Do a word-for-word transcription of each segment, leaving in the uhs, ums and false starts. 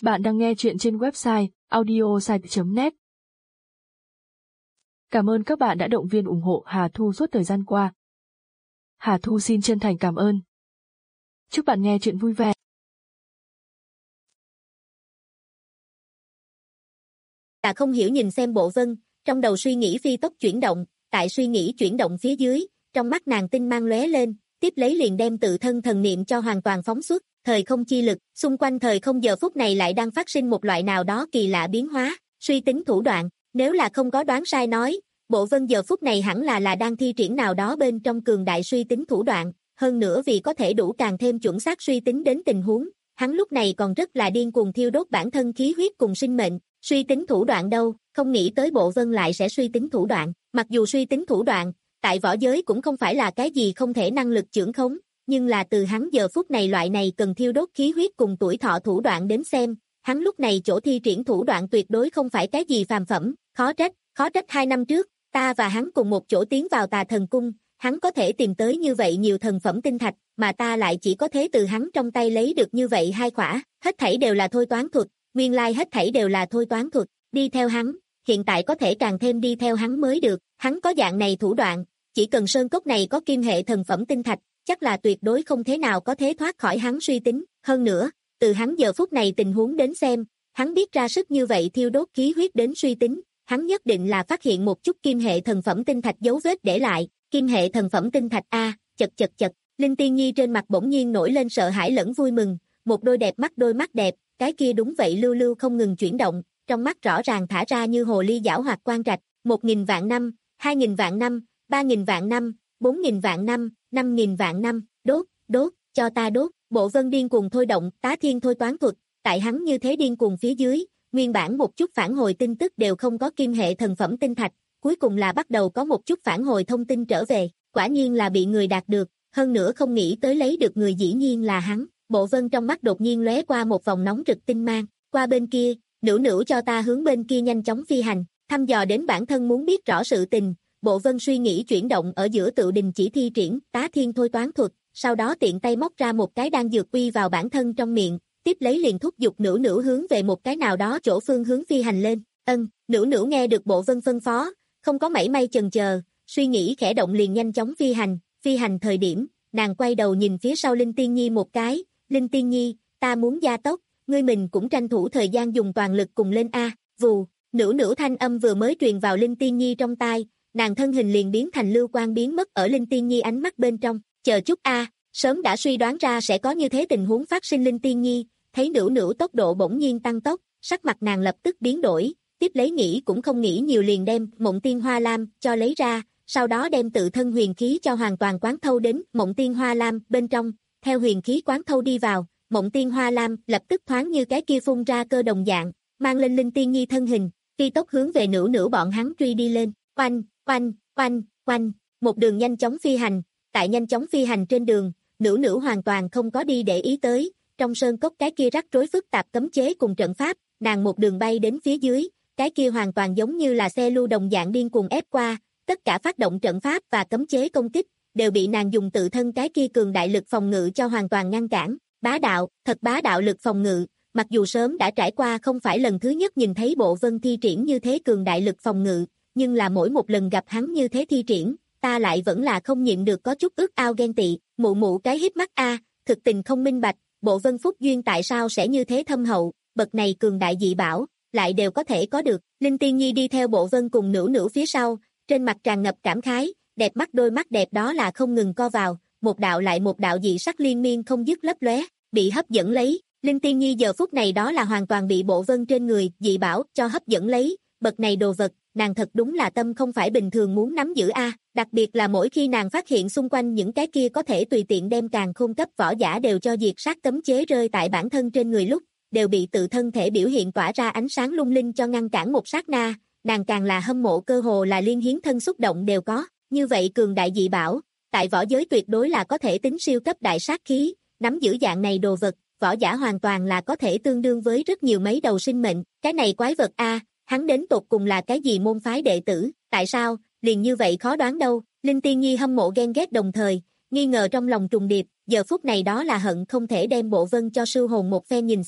Bạn đang nghe chuyện trên website audiosite chấm net. Cảm ơn các bạn đã động viên ủng hộ Hà Thu suốt thời gian qua. Hà Thu xin chân thành cảm ơn. Chúc bạn nghe chuyện vui vẻ. Là không hiểu nhìn xem Bộ Vân, trong đầu suy nghĩ phi tốc chuyển động, tại suy nghĩ chuyển động phía dưới, trong mắt nàng tinh mang lóe lên, tiếp lấy liền đem tự thân thần niệm cho hoàn toàn phóng xuất, thời không chi lực, xung quanh thời không giờ phút này lại đang phát sinh một loại nào đó kỳ lạ biến hóa, suy tính thủ đoạn, nếu là không có đoán sai nói, Bộ Vân giờ phút này hẳn là là đang thi triển nào đó bên trong cường đại suy tính thủ đoạn, hơn nữa vì có thể đủ càng thêm chuẩn xác suy tính đến tình huống, hắn lúc này còn rất là điên cuồng thiêu đốt bản thân khí huyết cùng sinh mệnh, suy tính thủ đoạn đâu, không nghĩ tới Bộ Vân lại sẽ suy tính thủ đoạn, mặc dù suy tính thủ đoạn, tại võ giới cũng không phải là cái gì không thể năng lực chưởng khống, nhưng là từ hắn giờ phút này loại này cần thiêu đốt khí huyết cùng tuổi thọ thủ đoạn đến xem, hắn lúc này chỗ thi triển thủ đoạn tuyệt đối không phải cái gì phàm phẩm, khó trách, khó trách hai năm trước, ta và hắn cùng một chỗ tiến vào Tà Thần Cung, hắn có thể tìm tới như vậy nhiều thần phẩm tinh thạch, mà ta lại chỉ có thể từ hắn trong tay lấy được như vậy hai khỏa, hết thảy đều là thôi toán thuật, nguyên lai hết thảy đều là thôi toán thuật, đi theo hắn, hiện tại có thể càng thêm đi theo hắn mới được, hắn có dạng này thủ đoạn, chỉ cần sơn cốc này có kim hệ thần phẩm tinh thạch, chắc là tuyệt đối không thế nào có thể thoát khỏi hắn suy tính, hơn nữa, từ hắn giờ phút này tình huống đến xem, hắn biết ra sức như vậy thiêu đốt khí huyết đến suy tính, hắn nhất định là phát hiện một chút kim hệ thần phẩm tinh thạch dấu vết để lại, kim hệ thần phẩm tinh thạch a, chật chật chật, Linh Tiên Nhi trên mặt bỗng nhiên nổi lên sợ hãi lẫn vui mừng, một đôi đẹp mắt đôi mắt đẹp, cái kia đúng vậy lưu lưu không ngừng chuyển động, trong mắt rõ ràng thả ra như hồ ly giảo hoạt quang trạch, một nghìn vạn năm, hai nghìn vạn năm, ba nghìn vạn năm, bốn nghìn vạn năm, năm nghìn vạn năm, đốt, đốt, cho ta đốt, Bộ Vân điên cuồng thôi động, tá thiên thôi toán thuật, tại hắn như thế điên cuồng phía dưới, nguyên bản một chút phản hồi tin tức đều không có kim hệ thần phẩm tinh thạch, cuối cùng là bắt đầu có một chút phản hồi thông tin trở về, quả nhiên là bị người đạt được, hơn nữa không nghĩ tới lấy được người dĩ nhiên là hắn, Bộ Vân trong mắt đột nhiên lóe qua một vòng nóng rực tinh mang, qua bên kia, nữu nữu cho ta hướng bên kia nhanh chóng phi hành, thăm dò đến bản thân muốn biết rõ sự tình. Bộ Vân suy nghĩ chuyển động ở giữa tự đình chỉ thi triển tá thiên thôi toán thuật, sau đó tiện tay móc ra một cái đan dược uy vào bản thân trong miệng, tiếp lấy liền thúc giục nữu nữu hướng về một cái nào đó chỗ phương hướng phi hành lên. Ân, nữu nữu nghe được Bộ Vân phân phó, không có mảy may chần chờ, suy nghĩ khẽ động liền nhanh chóng phi hành, phi hành thời điểm, nàng quay đầu nhìn phía sau Linh Tiên Nhi một cái, Linh Tiên Nhi, ta muốn gia tốc, ngươi mình cũng tranh thủ thời gian dùng toàn lực cùng lên a, vù, nữu nữu thanh âm vừa mới truyền vào Linh Tiên Nhi trong tai. Nàng thân hình liền biến thành lưu quang biến mất ở Linh Tiên Nhi ánh mắt bên trong, chờ chút a, sớm đã suy đoán ra sẽ có như thế tình huống phát sinh. Linh Tiên Nhi, thấy nữu nữu tốc độ bỗng nhiên tăng tốc, sắc mặt nàng lập tức biến đổi, tiếp lấy nghĩ cũng không nghĩ nhiều liền đem Mộng Tiên Hoa Lam cho lấy ra, sau đó đem tự thân huyền khí cho hoàn toàn quán thâu đến Mộng Tiên Hoa Lam bên trong, theo huyền khí quán thâu đi vào, Mộng Tiên Hoa Lam lập tức thoáng như cái kia phun ra cơ đồng dạng, mang lên Linh Tiên Nhi thân hình, phi tốc hướng về nữu nữu bọn hắn truy đi lên, oanh. Oanh, oanh, oanh, một đường nhanh chóng phi hành, tại nhanh chóng phi hành trên đường, nữu nữu hoàn toàn không có đi để ý tới, trong sơn cốc cái kia rắc rối phức tạp cấm chế cùng trận pháp, nàng một đường bay đến phía dưới, cái kia hoàn toàn giống như là xe lưu đồng dạng điên cuồng ép qua, tất cả phát động trận pháp và cấm chế công kích, đều bị nàng dùng tự thân cái kia cường đại lực phòng ngự cho hoàn toàn ngăn cản, bá đạo, thật bá đạo lực phòng ngự, mặc dù sớm đã trải qua không phải lần thứ nhất nhìn thấy Bộ Vân thi triển như thế cường đại lực phòng ngự, nhưng là mỗi một lần gặp hắn như thế thi triển, ta lại vẫn là không nhịn được có chút ước ao ghen tị, mụ mụ cái híp mắt a, thực tình không minh bạch, Bộ Vân phúc duyên tại sao sẽ như thế thâm hậu, bậc này cường đại dị bảo, lại đều có thể có được. Linh Tiên Nhi đi theo Bộ Vân cùng nữu nữu phía sau, trên mặt tràn ngập cảm khái, đẹp mắt đôi mắt đẹp đó là không ngừng co vào, một đạo lại một đạo dị sắc liên miên không dứt lấp lóe, bị hấp dẫn lấy. Linh Tiên Nhi giờ phút này đó là hoàn toàn bị Bộ Vân trên người dị bảo cho hấp dẫn lấy, bậc này đồ vật, nàng thật đúng là tâm không phải bình thường muốn nắm giữ a, đặc biệt là mỗi khi nàng phát hiện xung quanh những cái kia có thể tùy tiện đem càn khôn cấp võ giả đều cho diệt sát cấm chế rơi tại bản thân trên người lúc, đều bị tự thân thể biểu hiện tỏa ra ánh sáng lung linh cho ngăn cản một sát na, nàng càng là hâm mộ cơ hồ là liên hiến thân xúc động đều có, như vậy cường đại dị bảo, tại võ giới tuyệt đối là có thể tính siêu cấp đại sát khí, nắm giữ dạng này đồ vật, võ giả hoàn toàn là có thể tương đương với rất nhiều mấy đầu sinh mệnh, cái này quái vật a, hắn đến tột cùng là cái gì môn phái đệ tử, tại sao, liền như vậy khó đoán đâu, Linh Tiên Nhi hâm mộ ghen ghét đồng thời, nghi ngờ trong lòng trùng điệp, giờ phút này đó là hận không thể đem Bộ Vân cho sư hồn một phen nhìn xem,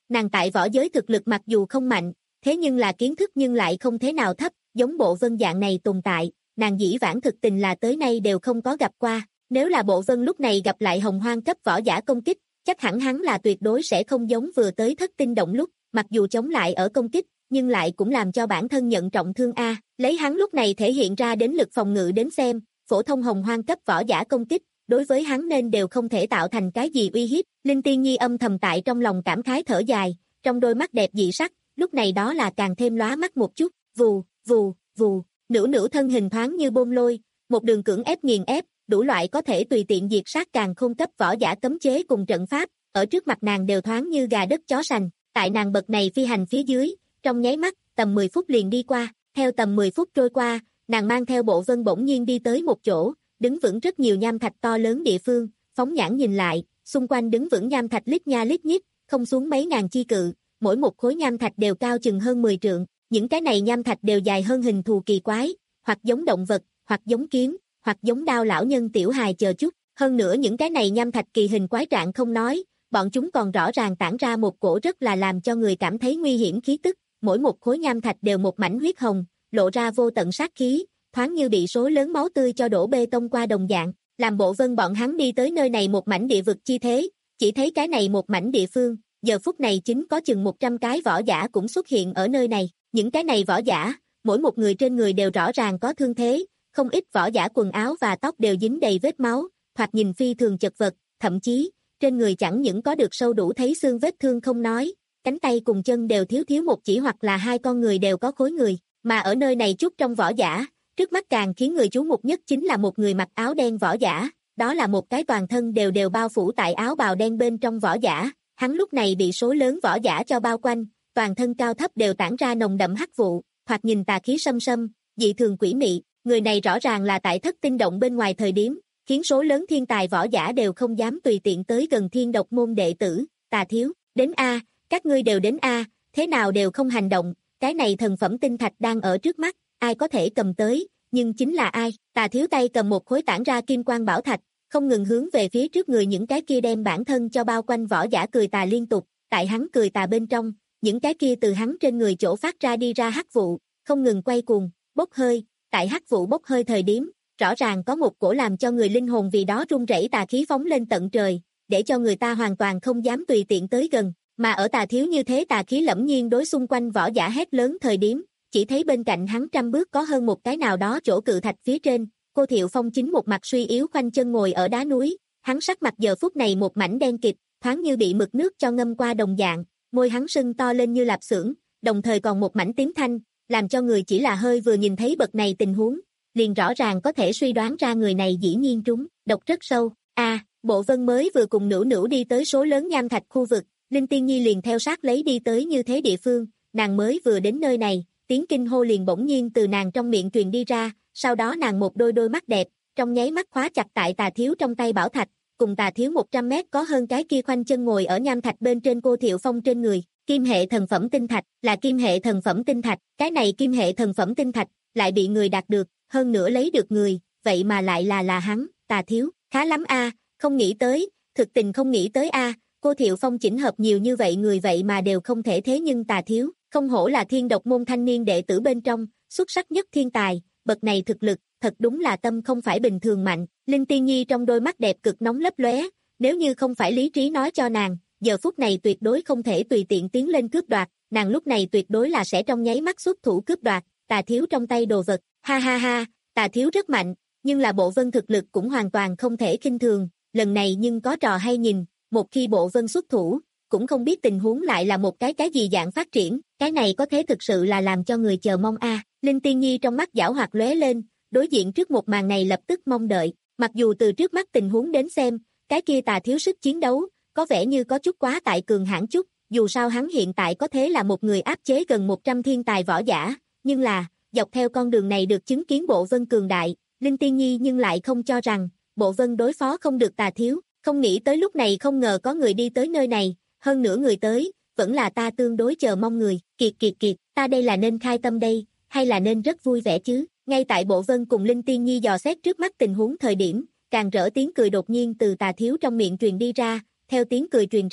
Nàng tại võ giới thực lực mặc dù không mạnh, thế nhưng là kiến thức nhưng lại không thế nào thấp, giống Bộ Vân dạng này tồn tại, nàng dĩ vãng thực tình là tới nay đều không có gặp qua. Nếu là Bộ Vân lúc này gặp lại hồng hoang cấp võ giả công kích, chắc hẳn hắn là tuyệt đối sẽ không giống vừa tới thất tinh động lúc, mặc dù chống lại ở công kích, nhưng lại cũng làm cho bản thân nhận trọng thương a. Lấy hắn lúc này thể hiện ra đến lực phòng ngự đến xem, phổ thông hồng hoang cấp võ giả công kích, đối với hắn nên đều không thể tạo thành cái gì uy hiếp. Linh Tiên Nhi âm thầm tại trong lòng cảm khái thở dài, trong đôi mắt đẹp dị sắc, lúc này đó là càng thêm lóa mắt một chút, vù, vù, vù, nữu nữu thân hình thoáng như bôn lôi, một đường cưỡng ép nghiền ép, đủ loại có thể tùy tiện diệt sát càng không cấp võ giả cấm chế cùng trận pháp, ở trước mặt nàng đều thoáng như gà đất chó sành, tại nàng bậc này phi hành phía dưới, trong nháy mắt, tầm mười phút liền đi qua, theo tầm mười phút trôi qua, nàng mang theo Bộ Vân bỗng nhiên đi tới một chỗ, đứng vững rất nhiều nham thạch to lớn địa phương, phóng nhãn nhìn lại, xung quanh đứng vững nham thạch lít nha lít nhít, không xuống mấy ngàn chi cự, mỗi một khối nham thạch đều cao chừng hơn mười trượng, những cái này nham thạch đều dài hơn hình thù kỳ quái, hoặc giống động vật, hoặc giống kiếm, hoặc giống đao lão nhân tiểu hài chờ chút, hơn nữa những cái này nham thạch kỳ hình quái trạng không nói, bọn chúng còn rõ ràng tản ra một cổ rất là làm cho người cảm thấy nguy hiểm khí tức, mỗi một khối nham thạch đều một mảnh huyết hồng, lộ ra vô tận sát khí, thoáng như bị số lớn máu tươi cho đổ bê tông qua đồng dạng, làm Bộ Vân bọn hắn đi tới nơi này một mảnh địa vực chi thế, chỉ thấy cái này một mảnh địa phương, giờ phút này chính có chừng một trăm cái võ giả cũng xuất hiện ở nơi này, những cái này võ giả, mỗi một người trên người đều rõ ràng có thương thế, không ít võ giả quần áo và tóc đều dính đầy vết máu, thoạt nhìn phi thường chật vật, thậm chí, trên người chẳng những có được sâu đủ thấy xương vết thương không nói, cánh tay cùng chân đều thiếu thiếu một chỉ hoặc là hai con người đều có khối người, mà ở nơi này chút trong võ giả, trước mắt càng khiến người chú mục nhất chính là một người mặc áo đen võ giả, đó là một cái toàn thân đều đều bao phủ tại áo bào đen bên trong võ giả, hắn lúc này bị số lớn võ giả cho bao quanh, toàn thân cao thấp đều tản ra nồng đậm hắc vụ, thoạt nhìn tà khí xâm xâm, dị thường quỷ mị, người này rõ ràng là tại thất tinh động bên ngoài thời điểm, khiến số lớn thiên tài võ giả đều không dám tùy tiện tới gần thiên độc môn đệ tử, Tà Thiếu, đến A, các ngươi đều đến A, thế nào đều không hành động, cái này thần phẩm tinh thạch đang ở trước mắt, ai có thể cầm tới, nhưng chính là ai, Tà Thiếu tay cầm một khối tản ra kim quang bảo thạch, không ngừng hướng về phía trước người những cái kia đem bản thân cho bao quanh võ giả cười tà liên tục, tại hắn cười tà bên trong, những cái kia từ hắn trên người chỗ phát ra đi ra hắc vụ, không ngừng quay cuồng, bốc hơi, tại hắc vụ bốc hơi thời điểm, rõ ràng có một cổ làm cho người linh hồn vì đó run rẩy tà khí phóng lên tận trời, để cho người ta hoàn toàn không dám tùy tiện tới gần, mà ở Tà Thiếu như thế tà khí lẫm nhiên đối xung quanh võ giả hét lớn thời điểm, chỉ thấy bên cạnh hắn trăm bước có hơn một cái nào đó chỗ cự thạch phía trên, Cô Thiệu Phong chính một mặt suy yếu khoanh chân ngồi ở đá núi, hắn sắc mặt giờ phút này một mảnh đen kịt, thoáng như bị mực nước cho ngâm qua đồng dạng, môi hắn sưng to lên như lạp xưởng, đồng thời còn một mảnh tím thanh, làm cho người chỉ là hơi vừa nhìn thấy bậc này tình huống, liền rõ ràng có thể suy đoán ra người này dĩ nhiên trúng, độc rất sâu. A, à, Bộ Vân mới vừa cùng Nữu Nữu đi tới số lớn nham thạch khu vực, Linh Tiên Nhi liền theo sát lấy đi tới như thế địa phương, nàng mới vừa đến nơi này, tiếng kinh hô liền bỗng nhiên từ nàng trong miệng truyền đi ra, sau đó nàng một đôi đôi mắt đẹp, trong nháy mắt khóa chặt tại Tà Thiếu trong tay bảo thạch, cùng Tà Thiếu một trăm mét có hơn cái kia khoanh chân ngồi ở nham thạch bên trên Cô Thiệu Phong trên người, kim hệ thần phẩm tinh thạch, là kim hệ thần phẩm tinh thạch, cái này kim hệ thần phẩm tinh thạch, lại bị người đạt được, hơn nữa lấy được người, vậy mà lại là là hắn, Tà Thiếu, khá lắm a, không nghĩ tới, thực tình không nghĩ tới a, Cô Thiệu Phong chỉnh hợp nhiều như vậy người vậy mà đều không thể thế nhưng Tà Thiếu, không hổ là thiên độc môn thanh niên đệ tử bên trong, xuất sắc nhất thiên tài, bậc này thực lực, thật đúng là tâm không phải bình thường mạnh, Linh Tiên Nhi trong đôi mắt đẹp cực nóng lấp lóe, nếu như không phải lý trí nói cho nàng, giờ phút này tuyệt đối không thể tùy tiện tiến lên cướp đoạt, nàng lúc này tuyệt đối là sẽ trong nháy mắt xuất thủ cướp đoạt, Tà Thiếu trong tay đồ vật, ha ha ha, Tà Thiếu rất mạnh, nhưng là Bộ Vân thực lực cũng hoàn toàn không thể khinh thường, lần này nhưng có trò hay nhìn, một khi Bộ Vân xuất thủ, cũng không biết tình huống lại là một cái cái gì dạng phát triển, cái này có thế thực sự là làm cho người chờ mong a. Linh Tiên Nhi trong mắt giảo hoạt lóe lên, đối diện trước một màn này lập tức mong đợi, mặc dù từ trước mắt tình huống đến xem, cái kia Tà Thiếu sức chiến đấu, có vẻ như có chút quá tại cường hãn chút, dù sao hắn hiện tại có thế là một người áp chế gần một trăm thiên tài võ giả, nhưng là, dọc theo con đường này được chứng kiến Bộ Vân cường đại, Linh Tiên Nhi nhưng lại không cho rằng, Bộ Vân đối phó không được Tà Thiếu, không nghĩ tới lúc này không ngờ có người đi tới nơi này, hơn nữa người tới, vẫn là ta tương đối chờ mong người, kiệt kiệt kiệt, ta đây là nên khai tâm đây, hay là nên rất vui vẻ chứ, ngay tại Bộ Vân cùng Linh Tiên Nhi dò xét trước mắt tình huống thời điểm, càng rỡ tiếng cười đột nhiên từ Tà Thiếu trong miệng truyền đi ra, theo tiếng cười truyền ra,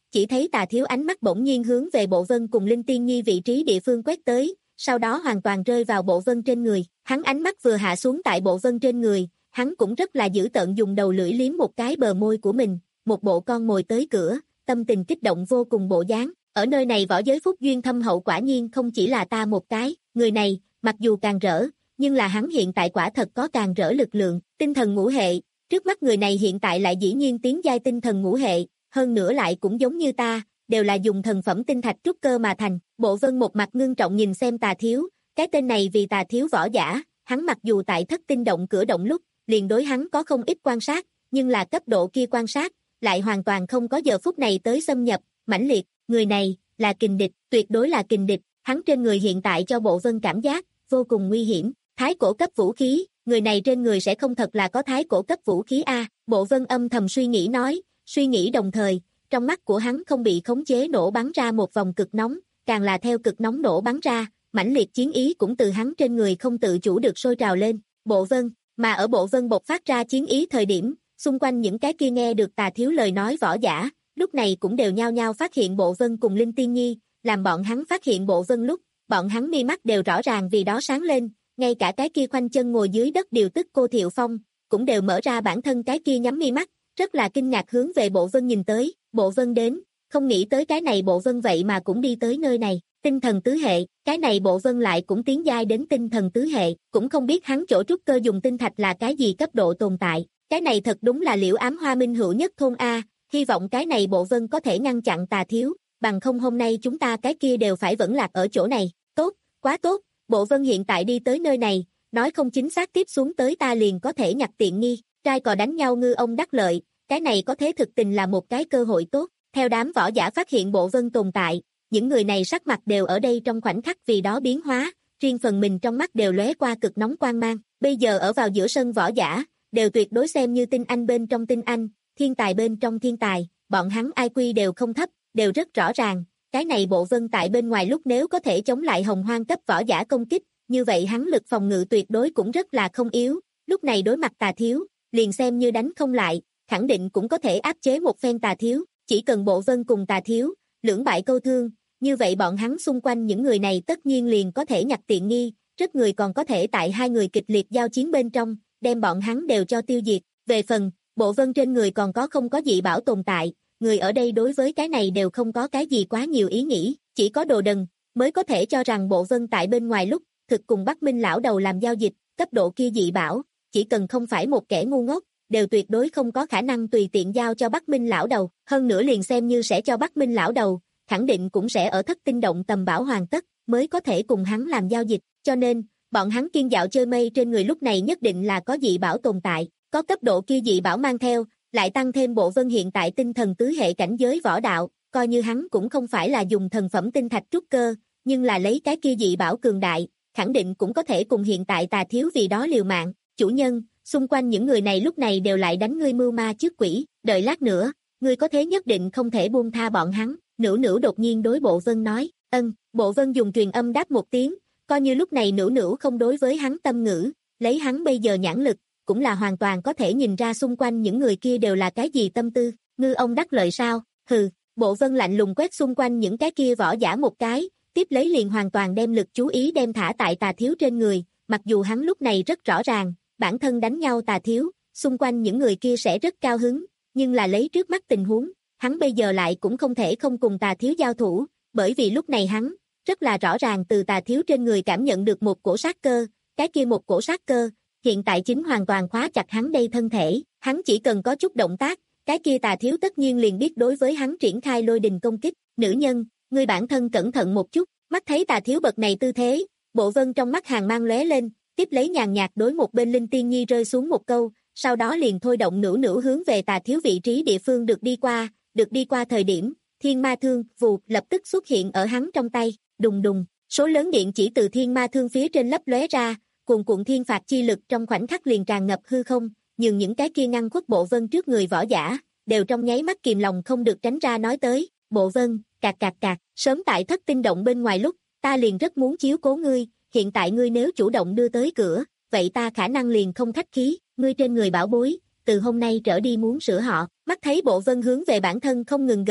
chỉ thấy Tà Thiếu ánh mắt bỗng nhiên hướng về Bộ Vân cùng Linh Tiên Nhi vị trí địa phương quét tới, sau đó hoàn toàn rơi vào Bộ Vân trên người. Hắn ánh mắt vừa hạ xuống tại Bộ Vân trên người, hắn cũng rất là dữ tợn dùng đầu lưỡi liếm một cái bờ môi của mình, một bộ con mồi tới cửa, tâm tình kích động vô cùng bộ dáng. Ở nơi này võ giới phúc duyên thâm hậu quả nhiên không chỉ là ta một cái, người này, mặc dù càng rỡ, nhưng là hắn hiện tại quả thật có càng rỡ lực lượng, tinh thần ngũ hệ, trước mắt người này hiện tại lại dĩ nhiên tiến giai tinh thần ngũ hệ, hơn nữa lại cũng giống như ta, đều là dùng thần phẩm tinh thạch trúc cơ mà thành. Bộ Vân một mặt ngưng trọng nhìn xem Tà Thiếu, cái tên này vì Tà Thiếu võ giả, hắn mặc dù tại thất tinh động cửa động lúc, liền đối hắn có không ít quan sát, nhưng là cấp độ kia quan sát, lại hoàn toàn không có giờ phút này tới xâm nhập, mãnh liệt, người này, là kình địch, tuyệt đối là kình địch, hắn trên người hiện tại cho Bộ Vân cảm giác, vô cùng nguy hiểm, thái cổ cấp vũ khí, người này trên người sẽ không thật là có thái cổ cấp vũ khí a. Bộ Vân âm thầm suy nghĩ nói, suy nghĩ đồng thời, trong mắt của hắn không bị khống chế nổ bắn ra một vòng cực nóng, càng là theo cực nóng nổ bắn ra, mãnh liệt chiến ý cũng từ hắn trên người không tự chủ được sôi trào lên. Bộ Vân, mà ở Bộ Vân bộc phát ra chiến ý thời điểm, xung quanh những cái kia nghe được Tà Thiếu lời nói võ giả, lúc này cũng đều nhao nhao phát hiện Bộ Vân cùng Linh Tiên Nhi, làm bọn hắn phát hiện Bộ Vân lúc, bọn hắn mi mắt đều rõ ràng vì đó sáng lên, ngay cả cái kia khoanh chân ngồi dưới đất điều tức cô Thiệu Phong, cũng đều mở ra bản thân cái kia nhắm mi mắt, rất là kinh ngạc hướng về Bộ Vân nhìn tới. Bộ Vân đến, không nghĩ tới cái này Bộ Vân vậy mà cũng đi tới nơi này, tinh thần tứ hệ, cái này Bộ Vân lại cũng tiến giai đến tinh thần tứ hệ, cũng không biết hắn chỗ trúc cơ dùng tinh thạch là cái gì cấp độ tồn tại, cái này thật đúng là liễu ám hoa minh hữu nhất thôn A, hy vọng cái này Bộ Vân có thể ngăn chặn Tà Thiếu, bằng không hôm nay chúng ta cái kia đều phải vẫn lạc ở chỗ này, tốt, quá tốt, Bộ Vân hiện tại đi tới nơi này, nói không chính xác tiếp xuống tới ta liền có thể nhặt tiện nghi, trai cò đánh nhau ngư ông đắc lợi, cái này có thế thực tình là một cái cơ hội tốt. Theo đám võ giả phát hiện Bộ Vân tồn tại, những người này sắc mặt đều ở đây trong khoảnh khắc vì đó biến hóa, riêng phần mình trong mắt đều lóe qua cực nóng quang mang. Bây giờ ở vào giữa sân võ giả, đều tuyệt đối xem như tinh anh bên trong tinh anh, thiên tài bên trong thiên tài, bọn hắn i kiu đều không thấp, đều rất rõ ràng, cái này Bộ Vân tại bên ngoài lúc nếu có thể chống lại hồng hoang cấp võ giả công kích, như vậy hắn lực phòng ngự tuyệt đối cũng rất là không yếu, lúc này đối mặt Tà Thiếu, liền xem như đánh không lại, khẳng định cũng có thể áp chế một phen Tà Thiếu, chỉ cần Bộ Vân cùng Tà Thiếu, lưỡng bại câu thương, như vậy bọn hắn xung quanh những người này tất nhiên liền có thể nhặt tiện nghi, rất người còn có thể tại hai người kịch liệt giao chiến bên trong, đem bọn hắn đều cho tiêu diệt. Về phần, Bộ Vân trên người còn có không có dị bảo tồn tại, người ở đây đối với cái này đều không có cái gì quá nhiều ý nghĩ, chỉ có đồ đần, mới có thể cho rằng Bộ Vân tại bên ngoài lúc, thực cùng Bắc Minh lão đầu làm giao dịch, cấp độ kia dị bảo, chỉ cần không phải một kẻ ngu ngốc, đều tuyệt đối không có khả năng tùy tiện giao cho Bắc Minh lão đầu, hơn nữa liền xem như sẽ cho Bắc Minh lão đầu, khẳng định cũng sẽ ở thất tinh động tầm bảo hoàn tất, mới có thể cùng hắn làm giao dịch, cho nên, bọn hắn kiên dạo chơi mây trên người lúc này nhất định là có dị bảo tồn tại, có cấp độ kia dị bảo mang theo, lại tăng thêm Bộ Vân hiện tại tinh thần tứ hệ cảnh giới võ đạo, coi như hắn cũng không phải là dùng thần phẩm tinh thạch trúc cơ, nhưng là lấy cái kia dị bảo cường đại, khẳng định cũng có thể cùng hiện tại Tà Thiếu vì đó liều mạng. Chủ nhân, xung quanh những người này lúc này đều lại đánh ngươi mưu ma trước quỷ, đợi lát nữa, ngươi có thế nhất định không thể buông tha bọn hắn. Nữu Nữu đột nhiên đối Bộ Vân nói, ân, Bộ Vân dùng truyền âm đáp một tiếng, coi như lúc này Nữu Nữu không đối với hắn tâm ngữ, lấy hắn bây giờ nhãn lực, cũng là hoàn toàn có thể nhìn ra xung quanh những người kia đều là cái gì tâm tư, ngư ông đắc lợi sao, hừ, Bộ Vân lạnh lùng quét xung quanh những cái kia võ giả một cái, tiếp lấy liền hoàn toàn đem lực chú ý đem thả tại Tà Thiếu trên người, mặc dù hắn lúc này rất rõ ràng, bản thân đánh nhau Tà Thiếu, xung quanh những người kia sẽ rất cao hứng, nhưng là lấy trước mắt tình huống, hắn bây giờ lại cũng không thể không cùng Tà Thiếu giao thủ, bởi vì lúc này hắn, rất là rõ ràng từ Tà Thiếu trên người cảm nhận được một cổ sát cơ, cái kia một cổ sát cơ, hiện tại chính hoàn toàn khóa chặt hắn đây thân thể, hắn chỉ cần có chút động tác, cái kia Tà Thiếu tất nhiên liền biết đối với hắn triển khai lôi đình công kích, nữ nhân, ngươi bản thân cẩn thận một chút, mắt thấy Tà Thiếu bậc này tư thế, Bộ Vân trong mắt hàng mang lóe lên, tiếp lấy nhàn nhạt đối một bên Linh Tiên Nhi rơi xuống một câu, sau đó liền thôi động Nữu Nữu hướng về Tà Thiếu vị trí địa phương được đi qua, được đi qua thời điểm, thiên ma thương, vụt lập tức xuất hiện ở hắn trong tay, đùng đùng, số lớn điện chỉ từ thiên ma thương phía trên lấp lóe ra, cuồn cuộn thiên phạt chi lực trong khoảnh khắc liền tràn ngập hư không, nhưng những cái kia ngăn khuất Bộ Vân trước người võ giả, đều trong nháy mắt kìm lòng không được tránh ra nói tới, Bộ Vân, cạc cạc cạc, sớm tại thất tinh động bên ngoài lúc, ta liền rất muốn chiếu cố ngươi, hiện tại ngươi nếu chủ động đưa tới cửa, vậy ta khả năng liền không khách khí, ngươi trên người bảo bối, từ hôm nay trở đi muốn sửa họ, mắt thấy Bộ Vân hướng về bản thân không ngừng gần,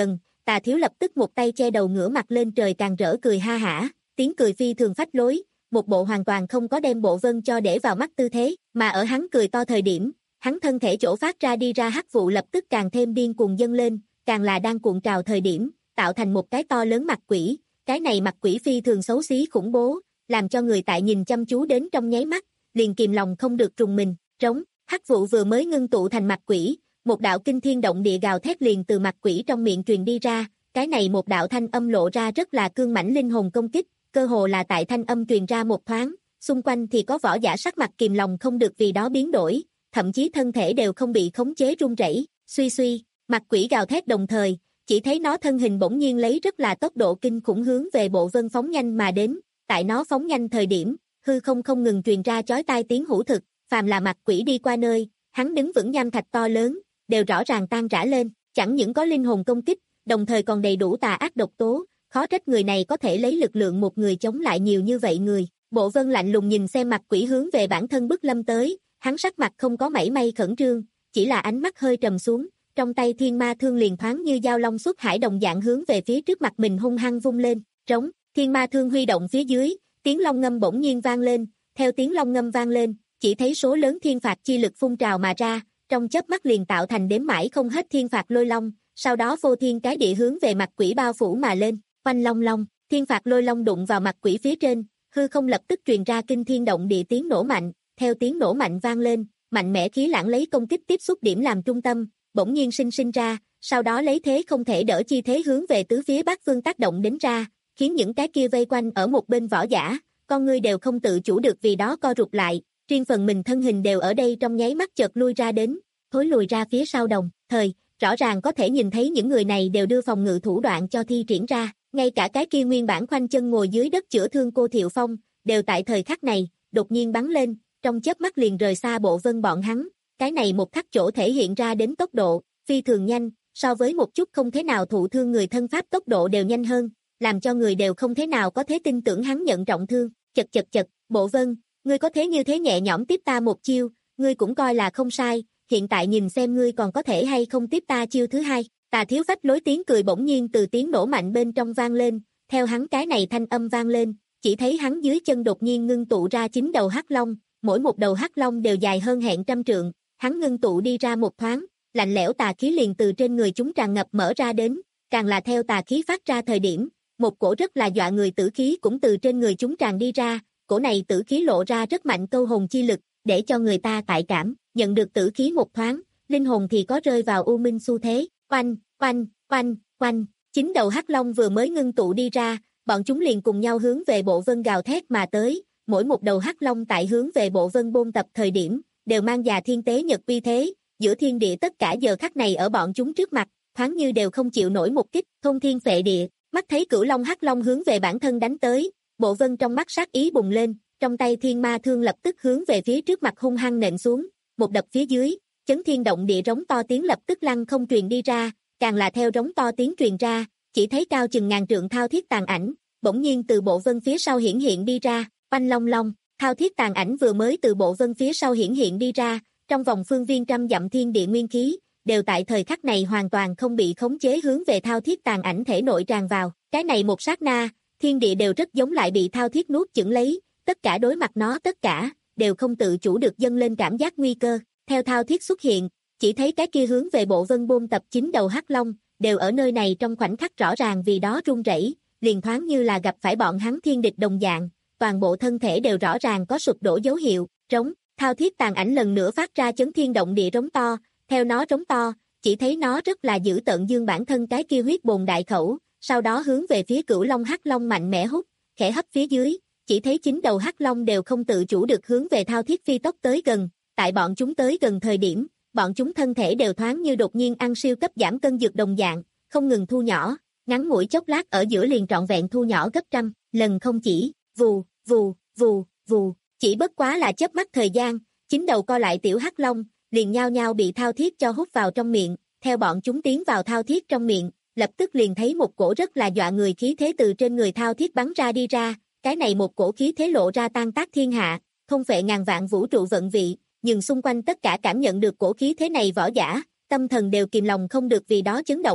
Tà Thiếu lập tức một tay che đầu ngửa mặt lên trời càng rỡ cười ha hả, tiếng cười phi thường phách lối, một bộ hoàn toàn không có đem Bộ Vân cho để vào mắt tư thế, mà ở hắn cười to thời điểm, hắn thân thể chỗ phát ra đi ra hắc vụ lập tức càng thêm điên cuồng dâng lên, càng là đang cuộn trào thời điểm, tạo thành một cái to lớn mặt quỷ, cái này mặt quỷ phi thường xấu xí khủng bố, làm cho người tại nhìn chăm chú đến trong nháy mắt, liền kìm lòng không được trùng mình, trống, hắc vụ vừa mới ngưng tụ thành mặt quỷ, một đạo kinh thiên động địa gào thét liền từ mặt quỷ trong miệng truyền đi ra, cái này một đạo thanh âm lộ ra rất là cương mãnh linh hồn công kích, cơ hồ là tại thanh âm truyền ra một thoáng, xung quanh thì có võ giả sắc mặt kìm lòng không được vì đó biến đổi, thậm chí thân thể đều không bị khống chế run rẩy, suy suy, mặt quỷ gào thét đồng thời, chỉ thấy nó thân hình bỗng nhiên lấy rất là tốc độ kinh khủng hướng về Bộ Vân phóng nhanh mà đến, tại nó phóng nhanh thời điểm, hư không không ngừng truyền ra chói tai tiếng hủ thực, phàm là mặt quỷ đi qua nơi, hắn đứng vững nham thạch to lớn, đều rõ ràng tan rã lên, chẳng những có linh hồn công kích, đồng thời còn đầy đủ tà ác độc tố, khó trách người này có thể lấy lực lượng một người chống lại nhiều như vậy người. Bộ Vân lạnh lùng nhìn xem mặt quỷ hướng về bản thân bức lâm tới, hắn sắc mặt không có mảy may khẩn trương, chỉ là ánh mắt hơi trầm xuống, trong tay thiên ma thương liền thoáng như dao long xuất hải đồng dạng hướng về phía trước mặt mình hung hăng vung lên, trống, thiên ma thương huy động phía dưới, tiếng long ngâm bỗng nhiên vang lên, theo tiếng long ngâm vang lên, chỉ thấy số lớn thiên phạt chi lực phun trào mà ra, trong chớp mắt liền tạo thành đếm mãi không hết thiên phạt lôi long, sau đó vô thiên cái địa hướng về mặt quỷ bao phủ mà lên, oanh long long, thiên phạt lôi long đụng vào mặt quỷ phía trên, hư không lập tức truyền ra kinh thiên động địa tiếng nổ mạnh, theo tiếng nổ mạnh vang lên, mạnh mẽ khí lãng lấy công kích tiếp xúc điểm làm trung tâm, bỗng nhiên sinh sinh ra, sau đó lấy thế không thể đỡ chi thế hướng về tứ phía bát phương tác động đến ra, khiến những cái kia vây quanh ở một bên võ giả, con ngươi đều không tự chủ được vì đó co rụt lại, riêng phần mình thân hình đều ở đây trong nháy mắt chợt lui ra đến, thối lùi ra phía sau đồng, thời, rõ ràng có thể nhìn thấy những người này đều đưa phòng ngự thủ đoạn cho thi triển ra, ngay cả cái kia nguyên bản khoanh chân ngồi dưới đất chữa thương cô Thiệu Phong, đều tại thời khắc này, đột nhiên bắn lên, trong chớp mắt liền rời xa Bộ Vân bọn hắn, cái này một khắc chỗ thể hiện ra đến tốc độ, phi thường nhanh, so với một chút không thế nào thụ thương người thân pháp tốc độ đều nhanh hơn, làm cho người đều không thế nào có thể tin tưởng hắn nhận trọng thương, chật chật chật, Bộ Vân, ngươi có thế như thế nhẹ nhõm tiếp ta một chiêu, ngươi cũng coi là không sai, hiện tại nhìn xem ngươi còn có thể hay không tiếp ta chiêu thứ hai. Tà Thiếu phách lối tiếng cười bỗng nhiên từ tiếng nổ mạnh bên trong vang lên, theo hắn cái này thanh âm vang lên, chỉ thấy hắn dưới chân đột nhiên ngưng tụ ra chín đầu hắc long, mỗi một đầu hắc long đều dài hơn hẹn trăm trượng, hắn ngưng tụ đi ra một thoáng, lạnh lẽo tà khí liền từ trên người chúng tràn ngập mở ra đến, càng là theo tà khí phát ra thời điểm, một cổ rất là dọa người tử khí cũng từ trên người chúng tràn đi ra, cổ này tử khí lộ ra rất mạnh câu hồn chi lực, để cho người ta tại cảm, nhận được tử khí một thoáng, linh hồn thì có rơi vào u minh xu thế, oanh, oanh, oanh, oanh, chín đầu hắc long vừa mới ngưng tụ đi ra, bọn chúng liền cùng nhau hướng về Bộ Vân gào thét mà tới, mỗi một đầu hắc long tại hướng về Bộ Vân bôn tập thời điểm, đều mang già thiên tế nhật uy thế, giữa thiên địa tất cả giờ khắc này ở bọn chúng trước mặt, thoáng như đều không chịu nổi một kích, thôn thiên phệ địa, mắt thấy cửu long hắc long hướng về bản thân đánh tới, Bộ Vân trong mắt sát ý bùng lên, trong tay thiên ma thương lập tức hướng về phía trước mặt hung hăng nện xuống, một đập phía dưới, chấn thiên động địa rống to tiếng lập tức lăng không truyền đi ra, càng là theo rống to tiếng truyền ra, chỉ thấy cao chừng ngàn trượng thao thiết tàn ảnh, bỗng nhiên từ Bộ Vân phía sau hiển hiện đi ra, oanh long long, thao thiết tàn ảnh vừa mới từ Bộ Vân phía sau hiển hiện đi ra, trong vòng phương viên trăm dặm thiên địa nguyên khí, đều tại thời khắc này hoàn toàn không bị khống chế hướng về thao thiết tàn ảnh thể nội tràn vào, cái này một sát na, thiên địa đều rất giống lại bị thao thiết nuốt chửng lấy, tất cả đối mặt nó tất cả, đều không tự chủ được dâng lên cảm giác nguy cơ, theo thao thiết xuất hiện, chỉ thấy cái kia hướng về Bộ Vân bôn tập chín đầu hắc long, đều ở nơi này trong khoảnh khắc rõ ràng vì đó run rẩy, liền thoáng như là gặp phải bọn hắn thiên địch đồng dạng, toàn bộ thân thể đều rõ ràng có sụp đổ dấu hiệu, trống, thao thiết tàn ảnh lần nữa phát ra chấn thiên động địa rống to, theo nó rống to, chỉ thấy nó rất là dữ tợn dương bản thân cái kia huyết bồn đại khẩu, sau đó hướng về phía cửu long hắc long mạnh mẽ hút, khẽ hấp phía dưới, chỉ thấy chín đầu hắc long đều không tự chủ được hướng về thao thiết phi tốc tới gần, tại bọn chúng tới gần thời điểm, bọn chúng thân thể đều thoáng như đột nhiên ăn siêu cấp giảm cân dược đồng dạng, không ngừng thu nhỏ, ngắn ngủi chốc lát ở giữa liền trọn vẹn thu nhỏ gấp trăm lần không chỉ, vù, vù, vù, vù, chỉ bất quá là chớp mắt thời gian, chín đầu co lại tiểu hắc long, liền nhao nhao bị thao thiết cho hút vào trong miệng, theo bọn chúng tiến vào thao thiết trong miệng, lập tức liền thấy một cổ rất là dọa người khí thế từ trên người thao thiết bắn ra đi ra, cái này một cổ khí thế lộ ra tan tác thiên hạ, không phệ ngàn vạn vũ trụ vận vị, nhưng xung quanh tất cả cảm nhận được cổ khí thế này võ giả, tâm thần đều kìm lòng không được vì đó chấn động,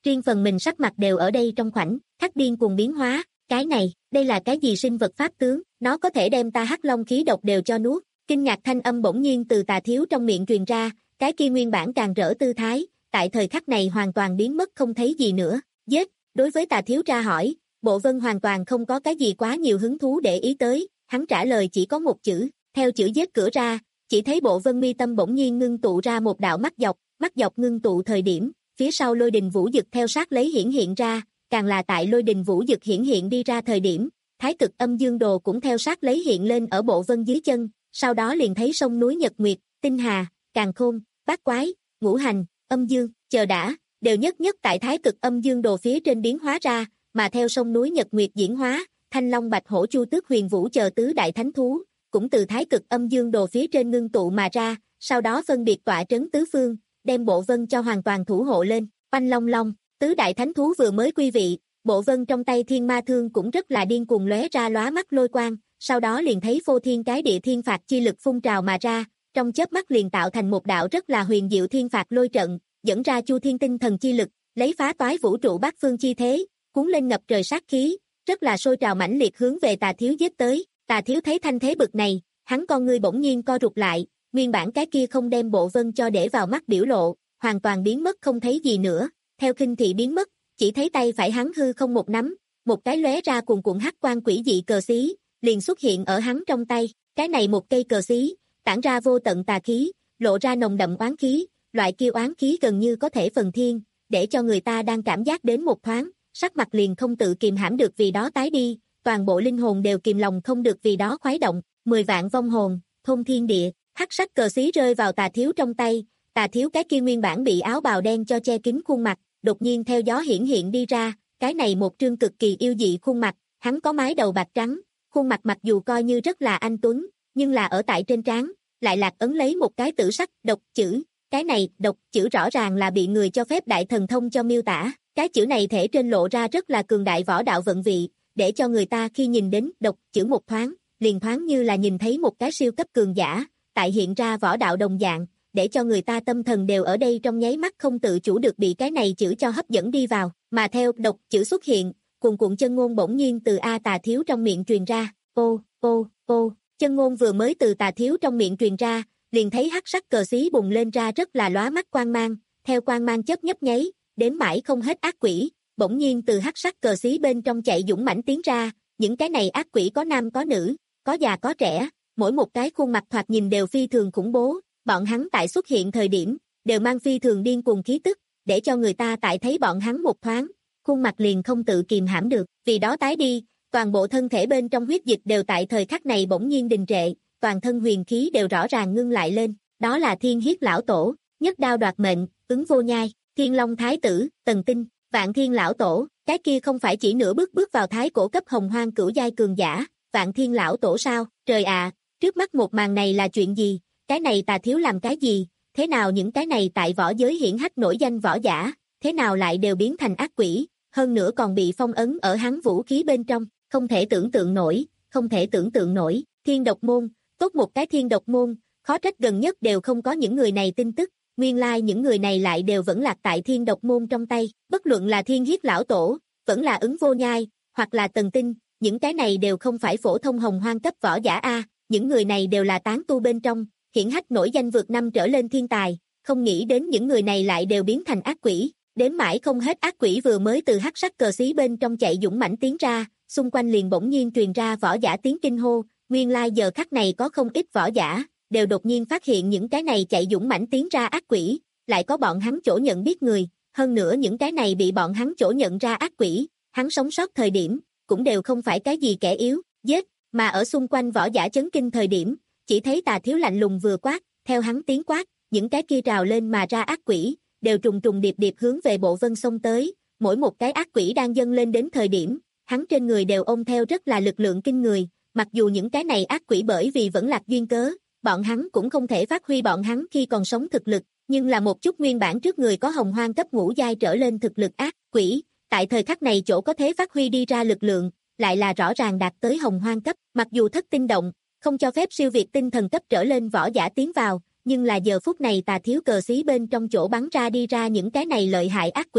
riêng phần mình sắc mặt đều ở đây trong khoảnh khắc điên cuồng biến hóa. Cái này, đây là cái gì sinh vật pháp tướng, nó có thể đem ta hắc long khí độc đều cho nuốt. Kinh ngạc thanh âm bỗng nhiên từ Tà Thiếu trong miệng truyền ra, cái kia nguyên bản càng rỡ tư thái, tại thời khắc này hoàn toàn biến mất không thấy gì nữa. Giết, đối với Tà Thiếu tra hỏi, Bộ Vân hoàn toàn không có cái gì quá nhiều hứng thú để ý tới, hắn trả lời chỉ có một chữ, theo chữ giết cửa ra, chỉ thấy Bộ Vân mi tâm bỗng nhiên ngưng tụ ra một đạo mắt dọc, mắt dọc ngưng tụ thời điểm, phía sau lôi đình vũ dực theo sát lấy hiển hiện ra, càng là tại lôi đình vũ dực hiển hiện đi ra thời điểm, thái cực âm dương đồ cũng theo sát lấy hiện lên ở Bộ Vân dưới chân, sau đó liền thấy sông núi Nhật Nguyệt, tinh hà, càn khôn, bát quái, ngũ hành, âm dương, chờ đã, đều nhất nhất tại thái cực âm dương đồ phía trên biến hóa ra, mà theo sông núi Nhật Nguyệt diễn hóa, Thanh Long Bạch Hổ Chu Tước Huyền Vũ chờ tứ đại thánh thú, cũng từ thái cực âm dương đồ phía trên ngưng tụ mà ra, sau đó phân biệt tọa trấn tứ phương, đem Bộ Vân cho hoàn toàn thủ hộ lên. Oanh long long, tứ đại thánh thú vừa mới quy vị, Bộ Vân trong tay thiên ma thương cũng rất là điên cuồng lóe ra lóa mắt lôi quang, sau đó liền thấy phô thiên cái địa thiên phạt chi lực phun trào mà ra, trong chớp mắt liền tạo thành một đạo rất là huyền diệu thiên phạt lôi trận, dẫn ra chu thiên tinh thần chi lực, lấy phá toái vũ trụ bát phương chi thế, cuốn lên ngập trời sát khí, rất là sôi trào mãnh liệt hướng về Tà Thiếu giết tới. Tà Thiếu thấy thanh thế bực này, hắn con ngươi bỗng nhiên co rụt lại, nguyên bản cái kia không đem Bộ Vân cho để vào mắt biểu lộ, hoàn toàn biến mất không thấy gì nữa, theo khinh thị biến mất, chỉ thấy tay phải hắn hư không một nắm, một cái lóe ra cuồn cuộn hắc quang quỷ dị cờ xí, liền xuất hiện ở hắn trong tay, cái này một cây cờ xí, tản ra vô tận tà khí, lộ ra nồng đậm oán khí, loại kia oán khí gần như có thể phần thiên, để cho người ta đang cảm giác đến một thoáng, sắc mặt liền không tự kìm hãm được vì đó tái đi, toàn bộ linh hồn đều kìm lòng không được vì đó khoái động, mười vạn vong hồn, thôn thiên địa, hắc sắc cờ xí rơi vào Tà Thiếu trong tay, Tà Thiếu cái kia nguyên bản bị áo bào đen cho che kín khuôn mặt, đột nhiên theo gió hiển hiện đi ra, cái này một trương cực kỳ yêu dị khuôn mặt, hắn có mái đầu bạc trắng, khuôn mặt mặc dù coi như rất là anh tuấn, nhưng là ở tại trên trán, lại lạc ấn lấy một cái tử sắc độc chữ, cái này độc chữ rõ ràng là bị người cho phép đại thần thông cho miêu tả, cái chữ này thể trên lộ ra rất là cường đại võ đạo vận vị, để cho người ta khi nhìn đến độc chữ một thoáng, liền thoáng như là nhìn thấy một cái siêu cấp cường giả, tại hiện ra võ đạo đồng dạng, để cho người ta tâm thần đều ở đây trong nháy mắt không tự chủ được bị cái này chữ cho hấp dẫn đi vào, mà theo độc chữ xuất hiện, cuồn cuộn chân ngôn bỗng nhiên từ A Tà Thiếu trong miệng truyền ra, ô, ô, ô, chân ngôn vừa mới từ Tà Thiếu trong miệng truyền ra, liền thấy hắc sắc cờ xí bùng lên ra rất là lóa mắt quang mang, theo quang mang chớp nhấp nháy, đến mãi không hết ác quỷ, bỗng nhiên từ hắc sắc cờ xí bên trong chạy dũng mãnh tiến ra, những cái này ác quỷ có nam có nữ, có già có trẻ, mỗi một cái khuôn mặt thoạt nhìn đều phi thường khủng bố, bọn hắn tại xuất hiện thời điểm, đều mang phi thường điên cuồng khí tức, để cho người ta tại thấy bọn hắn một thoáng, khuôn mặt liền không tự kìm hãm được, vì đó tái đi, toàn bộ thân thể bên trong huyết dịch đều tại thời khắc này bỗng nhiên đình trệ, toàn thân huyền khí đều rõ ràng ngưng lại lên, đó là Thiên Hiết lão tổ, nhất đao đoạt mệnh, ứng vô nhai, Thiên Long thái tử, Tần Tinh, Vạn Thiên lão tổ, cái kia không phải chỉ nửa bước bước vào thái cổ cấp hồng hoang cửu giai cường giả, Vạn Thiên lão tổ sao? Trời ạ, trước mắt một màn này là chuyện gì? Cái này Tà Thiếu làm cái gì? Thế nào những cái này tại võ giới hiển hách nổi danh võ giả, thế nào lại đều biến thành ác quỷ, hơn nữa còn bị phong ấn ở hắn vũ khí bên trong, không thể tưởng tượng nổi, không thể tưởng tượng nổi, Thiên Độc môn, tốt một cái Thiên Độc môn, khó trách gần nhất đều không có những người này tin tức, nguyên lai những người này lại đều vẫn lạc tại Thiên Độc môn trong tay, bất luận là Thiên Hiết lão tổ, vẫn là ứng vô nhai, hoặc là Tần Tinh, những cái này đều không phải phổ thông hồng hoang cấp võ giả a, những người này đều là tán tu bên trong, hiển hách nổi danh vượt năm trở lên thiên tài, không nghĩ đến những người này lại đều biến thành ác quỷ, đến mãi không hết ác quỷ vừa mới từ hắc sắc cờ xí bên trong chạy dũng mãnh tiến ra, xung quanh liền bỗng nhiên truyền ra võ giả tiếng kinh hô, nguyên lai giờ khắc này có không ít võ giả, đều đột nhiên phát hiện những cái này chạy dũng mãnh tiến ra ác quỷ, lại có bọn hắn chỗ nhận biết người, hơn nữa những cái này bị bọn hắn chỗ nhận ra ác quỷ, hắn sống sót thời điểm, cũng đều không phải cái gì kẻ yếu, giết, mà ở xung quanh võ giả chấn kinh thời điểm, chỉ thấy Tà Thiếu lạnh lùng vừa quát, theo hắn tiếng quát, những cái kia trào lên mà ra ác quỷ, đều trùng trùng điệp điệp hướng về Bộ Vân xông tới, mỗi một cái ác quỷ đang dâng lên đến thời điểm, hắn trên người đều ôm theo rất là lực lượng kinh người, mặc dù những cái này ác quỷ bởi vì vẫn lạc duyên cớ, bọn hắn cũng không thể phát huy bọn hắn khi còn sống thực lực, nhưng là một chút nguyên bản trước người có hồng hoang cấp ngũ giai trở lên thực lực ác quỷ, tại thời khắc này chỗ có thể phát huy đi ra lực lượng, lại là rõ ràng đạt tới hồng hoang cấp, mặc dù thất tinh động, không cho phép siêu việt tinh thần cấp trở lên võ giả tiến vào, nhưng là giờ phút này Tà Thiếu cờ xí bên trong chỗ bắn ra đi ra những cái này lợi hại ác quỷ,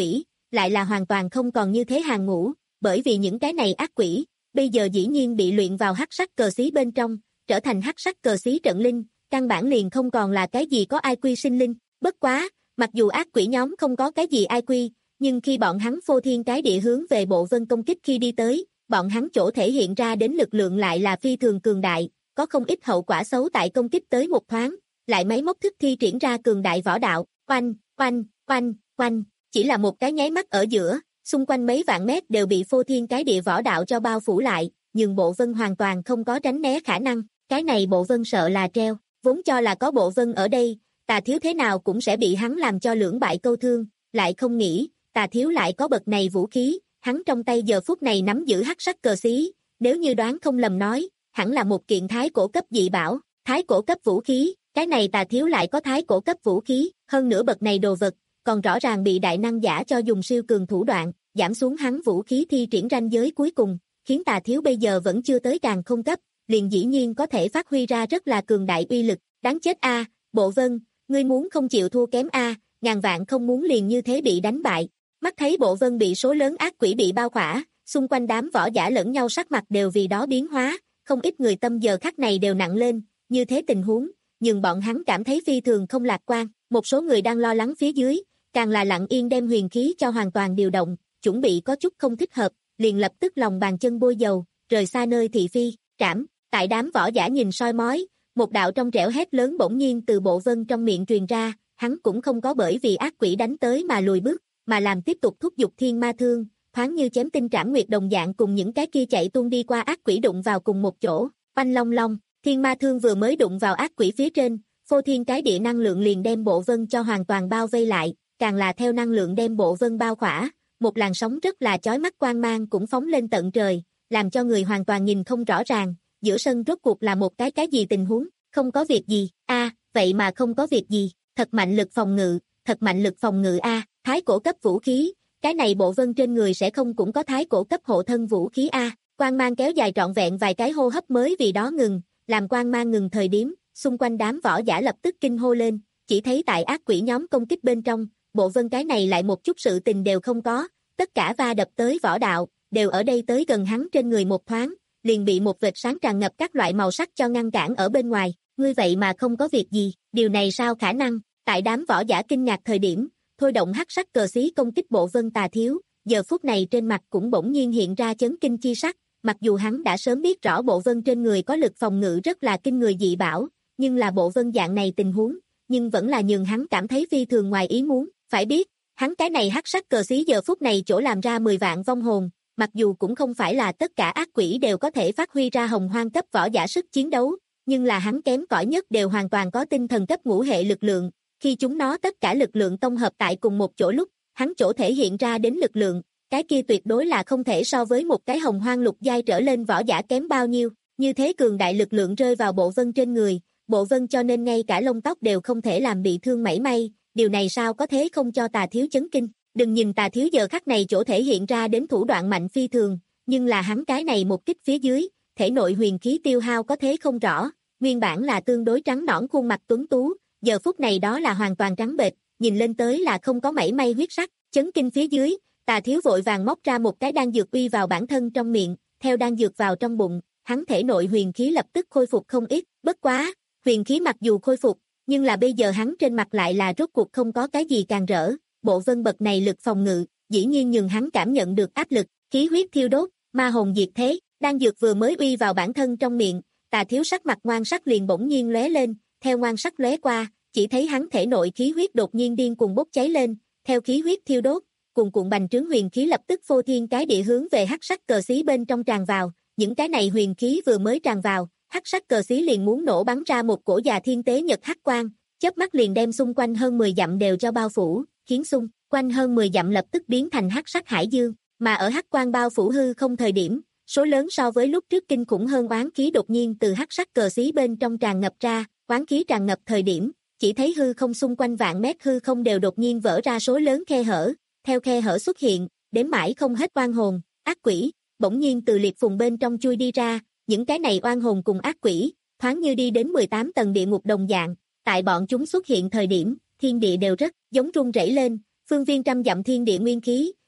lại là hoàn toàn không còn như thế hàng ngũ, bởi vì những cái này ác quỷ, bây giờ dĩ nhiên bị luyện vào hắc sắc cờ xí bên trong, trở thành hắc sắc cờ xí trận linh, căn bản liền không còn là cái gì có ai quy sinh linh, bất quá, mặc dù ác quỷ nhóm không có cái gì ai quy, nhưng khi bọn hắn phô thiên cái địa hướng về bộ vân công kích khi đi tới, bọn hắn chỗ thể hiện ra đến lực lượng lại là phi thường cường đại, có không ít hậu quả xấu tại công kích tới một thoáng, lại máy móc thức thi triển ra cường đại võ đạo, oanh, oanh, oanh, oanh, chỉ là một cái nháy mắt ở giữa, xung quanh mấy vạn mét đều bị phô thiên cái địa võ đạo cho bao phủ lại, nhưng bộ vân hoàn toàn không có tránh né khả năng, cái này bộ vân sợ là treo, vốn cho là có bộ vân ở đây, Tà Thiếu thế nào cũng sẽ bị hắn làm cho lưỡng bại câu thương, lại không nghĩ, Tà Thiếu lại có bậc này vũ khí, hắn trong tay giờ phút này nắm giữ hắc sắc cờ xí, nếu như đoán không lầm nói, hẳn là một kiện thái cổ cấp dị bảo, thái cổ cấp vũ khí, cái này Tà Thiếu lại có thái cổ cấp vũ khí, hơn nữa bậc này đồ vật, còn rõ ràng bị đại năng giả cho dùng siêu cường thủ đoạn, giảm xuống hắn vũ khí thi triển ranh giới cuối cùng, khiến Tà Thiếu bây giờ vẫn chưa tới càng không cấp, liền dĩ nhiên có thể phát huy ra rất là cường đại uy lực, đáng chết a, Bộ Vân, ngươi muốn không chịu thua kém a, ngàn vạn không muốn liền như thế bị đánh bại. Mắt thấy Bộ Vân bị số lớn ác quỷ bị bao khỏa, xung quanh đám võ giả lẫn nhau sắc mặt đều vì đó biến hóa, không ít người tâm giờ khắc này đều nặng lên, như thế tình huống, nhưng bọn hắn cảm thấy phi thường không lạc quan, một số người đang lo lắng phía dưới, càng là lặng yên đem huyền khí cho hoàn toàn điều động, chuẩn bị có chút không thích hợp, liền lập tức lòng bàn chân bôi dầu, rời xa nơi thị phi, trảm, tại đám võ giả nhìn soi mói, một đạo trong trẻo hét lớn bỗng nhiên từ Bộ Vân trong miệng truyền ra, hắn cũng không có bởi vì ác quỷ đánh tới mà lùi bước, mà làm tiếp tục thúc giục thiên ma thương, thoáng như chém tinh trảm nguyệt đồng dạng cùng những cái kia chạy tuôn đi qua ác quỷ đụng vào cùng một chỗ, oanh long long, thiên ma thương vừa mới đụng vào ác quỷ phía trên, phô thiên cái địa năng lượng liền đem Bộ Vân cho hoàn toàn bao vây lại, càng là theo năng lượng đem Bộ Vân bao khỏa, một làn sóng rất là chói mắt quang mang cũng phóng lên tận trời, làm cho người hoàn toàn nhìn không rõ ràng, giữa sân rốt cuộc là một cái cái gì tình huống, không có việc gì, a, à, vậy mà không có việc gì, thật mạnh lực phòng ngự, thật mạnh lực phòng ngự a, à, thái cổ cấp vũ khí, cái này Bộ Vân trên người sẽ không cũng có thái cổ cấp hộ thân vũ khí a, à. Quang mang kéo dài trọn vẹn vài cái hô hấp mới vì đó ngừng, làm quang mang ngừng thời điểm, xung quanh đám võ giả lập tức kinh hô lên, chỉ thấy tại ác quỷ nhóm công kích bên trong, Bộ Vân cái này lại một chút sự tình đều không có, tất cả va đập tới võ đạo, đều ở đây tới gần hắn trên người một thoáng, liền bị một vệt sáng tràn ngập các loại màu sắc cho ngăn cản ở bên ngoài, ngươi vậy mà không có việc gì, điều này sao khả năng, tại đám võ giả kinh ngạc thời điểm, thôi động hắc sắc cờ xí công kích Bộ Vân Tà Thiếu, giờ phút này trên mặt cũng bỗng nhiên hiện ra chấn kinh chi sắc, mặc dù hắn đã sớm biết rõ Bộ Vân trên người có lực phòng ngự rất là kinh người dị bảo, nhưng là Bộ Vân dạng này tình huống, nhưng vẫn là nhường hắn cảm thấy phi thường ngoài ý muốn, phải biết, hắn cái này hắc sắc cờ xí giờ phút này chỗ làm ra mười vạn vong hồn, mặc dù cũng không phải là tất cả ác quỷ đều có thể phát huy ra hồng hoang cấp võ giả sức chiến đấu, nhưng là hắn kém cỏi nhất đều hoàn toàn có tinh thần cấp ngũ hệ lực lượng, khi chúng nó tất cả lực lượng tông hợp tại cùng một chỗ lúc, hắn chỗ thể hiện ra đến lực lượng, cái kia tuyệt đối là không thể so với một cái hồng hoang lục giai trở lên võ giả kém bao nhiêu, như thế cường đại lực lượng rơi vào Bộ Vân trên người, Bộ Vân cho nên ngay cả lông tóc đều không thể làm bị thương mảy may, điều này sao có thế không cho Tà Thiếu chấn kinh, đừng nhìn Tà Thiếu giờ khắc này chỗ thể hiện ra đến thủ đoạn mạnh phi thường, nhưng là hắn cái này một kích phía dưới, thể nội huyền khí tiêu hao có thế không rõ, nguyên bản là tương đối trắng nõn khuôn mặt tuấn tú, giờ phút này đó là hoàn toàn trắng bệch, nhìn lên tới là không có mảy may huyết sắc, chấn kinh phía dưới, Tà Thiếu vội vàng móc ra một cái đan dược uy vào bản thân trong miệng, theo đan dược vào trong bụng, hắn thể nội huyền khí lập tức khôi phục không ít, bất quá, huyền khí mặc dù khôi phục, nhưng là bây giờ hắn trên mặt lại là rốt cuộc không có cái gì càng rỡ, Bộ Vân bậc này lực phòng ngự, dĩ nhiên nhường hắn cảm nhận được áp lực, khí huyết thiêu đốt, ma hồn diệt thế, đan dược vừa mới uy vào bản thân trong miệng, Tà Thiếu sắc mặt ngoan sắc liền bỗng nhiên lóe lên, theo ngoan sắc lóe qua, chỉ thấy hắn thể nội khí huyết đột nhiên điên cuồng bốc cháy lên, theo khí huyết thiêu đốt, cuồn cuộn bành trướng huyền khí lập tức phô thiên cái địa hướng về hắc sắc cờ xí bên trong tràn vào, những cái này huyền khí vừa mới tràn vào, hắc sắc cờ xí liền muốn nổ bắn ra một cổ già thiên tế nhật hắc quang, chớp mắt liền đem xung quanh hơn mười dặm đều cho bao phủ, khiến xung quanh hơn mười dặm lập tức biến thành hắc sắc hải dương, mà ở hắc quang bao phủ hư không thời điểm, số lớn so với lúc trước kinh khủng hơn oán khí đột nhiên từ hắc sắc cờ xí bên trong tràn ngập ra, oán khí tràn ngập thời điểm, chỉ thấy hư không xung quanh vạn mét hư không đều đột nhiên vỡ ra số lớn khe hở, theo khe hở xuất hiện, đến mãi không hết oan hồn, ác quỷ, bỗng nhiên từ liệt phùng bên trong chui đi ra, những cái này oan hồn cùng ác quỷ, thoáng như đi đến mười tám tầng địa ngục đồng dạng, tại bọn chúng xuất hiện thời điểm, thiên địa đều rất giống rung rẩy lên, phương viên trăm dặm thiên địa nguyên khí,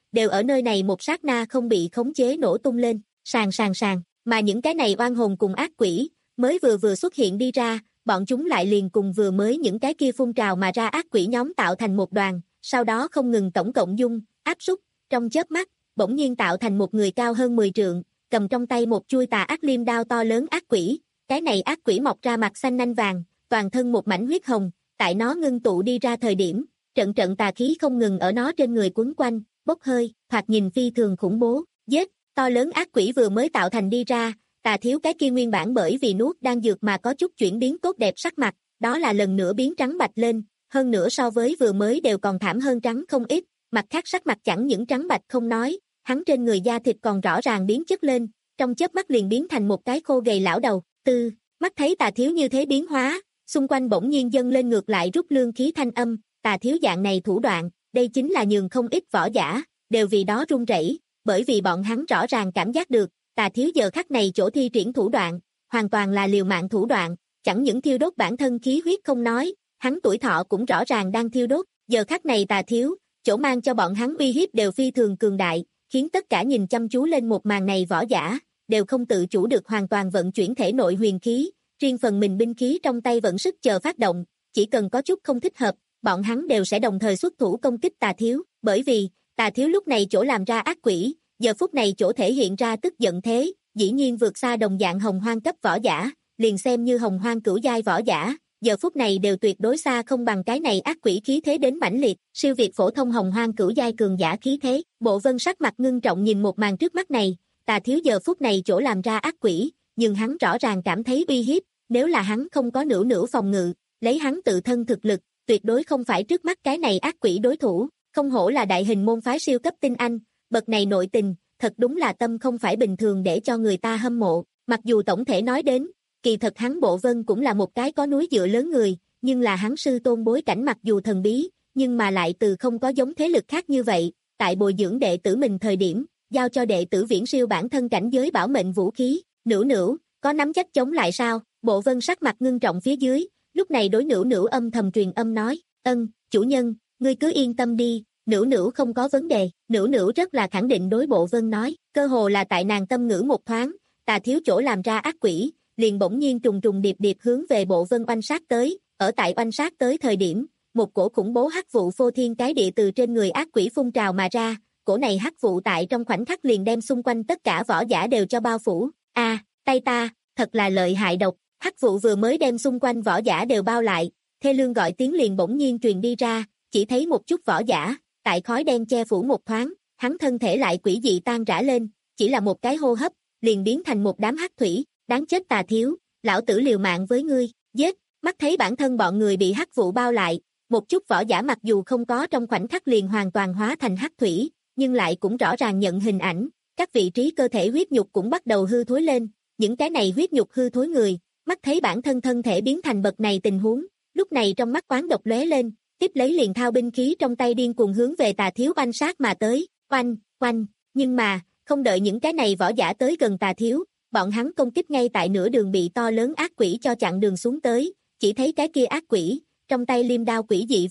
đều ở nơi này một sát na không bị khống chế nổ tung lên, sàn sàn sàn, mà những cái này oan hồn cùng ác quỷ, mới vừa vừa xuất hiện đi ra, bọn chúng lại liền cùng vừa mới những cái kia phun trào mà ra ác quỷ nhóm tạo thành một đoàn, sau đó không ngừng tổng cộng dung, áp súc, trong chớp mắt, bỗng nhiên tạo thành một người cao hơn mười trượng, cầm trong tay một chuôi tà ác liêm đao to lớn ác quỷ, cái này ác quỷ mọc ra mặt xanh nanh vàng, toàn thân một mảnh huyết hồng, tại nó ngưng tụ đi ra thời điểm, trận trận tà khí không ngừng ở nó trên người quấn quanh, bốc hơi, thoạt nhìn phi thường khủng bố, giết, to lớn ác quỷ vừa mới tạo thành đi ra, Tà Thiếu cái kia nguyên bản bởi vì nuốt đang dược mà có chút chuyển biến tốt đẹp sắc mặt, đó là lần nữa biến trắng bạch lên, hơn nữa so với vừa mới đều còn thảm hơn trắng không ít, mặt khác sắc mặt chẳng những trắng bạch không nói, hắn trên người da thịt còn rõ ràng biến chất lên, trong chớp mắt liền biến thành một cái khô gầy lão đầu, tư, mắt thấy Tà Thiếu như thế biến hóa, xung quanh bỗng nhiên dâng lên ngược lại rút lương khí thanh âm, Tà Thiếu dạng này thủ đoạn, đây chính là nhường không ít võ giả, đều vì đó run rẩy, bởi vì bọn hắn rõ ràng cảm giác được, Tà Thiếu giờ khắc này chỗ thi triển thủ đoạn, hoàn toàn là liều mạng thủ đoạn, chẳng những thiêu đốt bản thân khí huyết không nói, hắn tuổi thọ cũng rõ ràng đang thiêu đốt, giờ khắc này Tà Thiếu, chỗ mang cho bọn hắn uy hiếp đều phi thường cường đại, khiến tất cả nhìn chăm chú lên một màn này võ giả, đều không tự chủ được hoàn toàn vận chuyển thể nội huyền khí, riêng phần mình binh khí trong tay vận sức chờ phát động, chỉ cần có chút không thích hợp, bọn hắn đều sẽ đồng thời xuất thủ công kích Tà Thiếu, bởi vì, Tà Thiếu lúc này chỗ làm ra ác quỷ, giờ phút này chỗ thể hiện ra tức giận thế, dĩ nhiên vượt xa đồng dạng hồng hoang cấp võ giả, liền xem như hồng hoang cửu giai võ giả, giờ phút này đều tuyệt đối xa không bằng cái này ác quỷ khí thế đến mãnh liệt, siêu việt phổ thông hồng hoang cửu giai cường giả khí thế. Bộ Vân sắc mặt ngưng trọng nhìn một màn trước mắt này, Tà Thiếu giờ phút này chỗ làm ra ác quỷ, nhưng hắn rõ ràng cảm thấy uy hiếp, nếu là hắn không có nửa nửa phòng ngự, lấy hắn tự thân thực lực, tuyệt đối không phải trước mắt cái này ác quỷ đối thủ, không hổ là đại hình môn phái siêu cấp tinh anh, bậc này nội tình, thật đúng là tâm không phải bình thường để cho người ta hâm mộ, mặc dù tổng thể nói đến, kỳ thật hắn Bộ Vân cũng là một cái có núi dựa lớn người, nhưng là hắn sư tôn bối cảnh mặc dù thần bí, nhưng mà lại từ không có giống thế lực khác như vậy, tại bồi dưỡng đệ tử mình thời điểm, giao cho đệ tử viễn siêu bản thân cảnh giới bảo mệnh vũ khí, Nữu Nữu, có nắm chắc chống lại sao? Bộ Vân sắc mặt ngưng trọng phía dưới, lúc này đối Nữu Nữu âm thầm truyền âm nói, ân, chủ nhân, ngươi cứ yên tâm đi, Nữu Nữu không có vấn đề, Nữu Nữu rất là khẳng định đối Bộ Vân nói, cơ hồ là tại nàng tâm ngữ một thoáng, Tà Thiếu chỗ làm ra ác quỷ, liền bỗng nhiên trùng trùng điệp điệp hướng về Bộ Vân oanh sát tới, ở tại oanh sát tới thời điểm, một cổ khủng bố hắc vụ phô thiên cái địa từ trên người ác quỷ phun trào mà ra, cổ này hắc vụ tại trong khoảnh khắc liền đem xung quanh tất cả võ giả đều cho bao phủ, a, à, tay ta, thật là lợi hại độc, hắc vụ vừa mới đem xung quanh võ giả đều bao lại, thê lương gọi tiếng liền bỗng nhiên truyền đi ra, chỉ thấy một chút võ giả, tại khói đen che phủ một thoáng, hắn thân thể lại quỷ dị tan rã lên, chỉ là một cái hô hấp, liền biến thành một đám hắc thủy, đáng chết Tà Thiếu, lão tử liều mạng với ngươi, giết, mắt thấy bản thân bọn người bị hắc vụ bao lại, một chút võ giả mặc dù không có trong khoảnh khắc liền hoàn toàn hóa thành hắc thủy, nhưng lại cũng rõ ràng nhận hình ảnh, các vị trí cơ thể huyết nhục cũng bắt đầu hư thối lên, những cái này huyết nhục hư thối người, mắt thấy bản thân thân thể biến thành bậc này tình huống, lúc này trong mắt oán độc lóe lên, tiếp lấy liền thao binh khí trong tay điên cuồng hướng về Tà Thiếu oanh sát mà tới, oanh, oanh, nhưng mà, không đợi những cái này võ giả tới gần Tà Thiếu, bọn hắn công kích ngay tại nửa đường bị to lớn ác quỷ cho chặn đường xuống tới, chỉ thấy cái kia ác quỷ, trong tay liêm đao quỷ dị.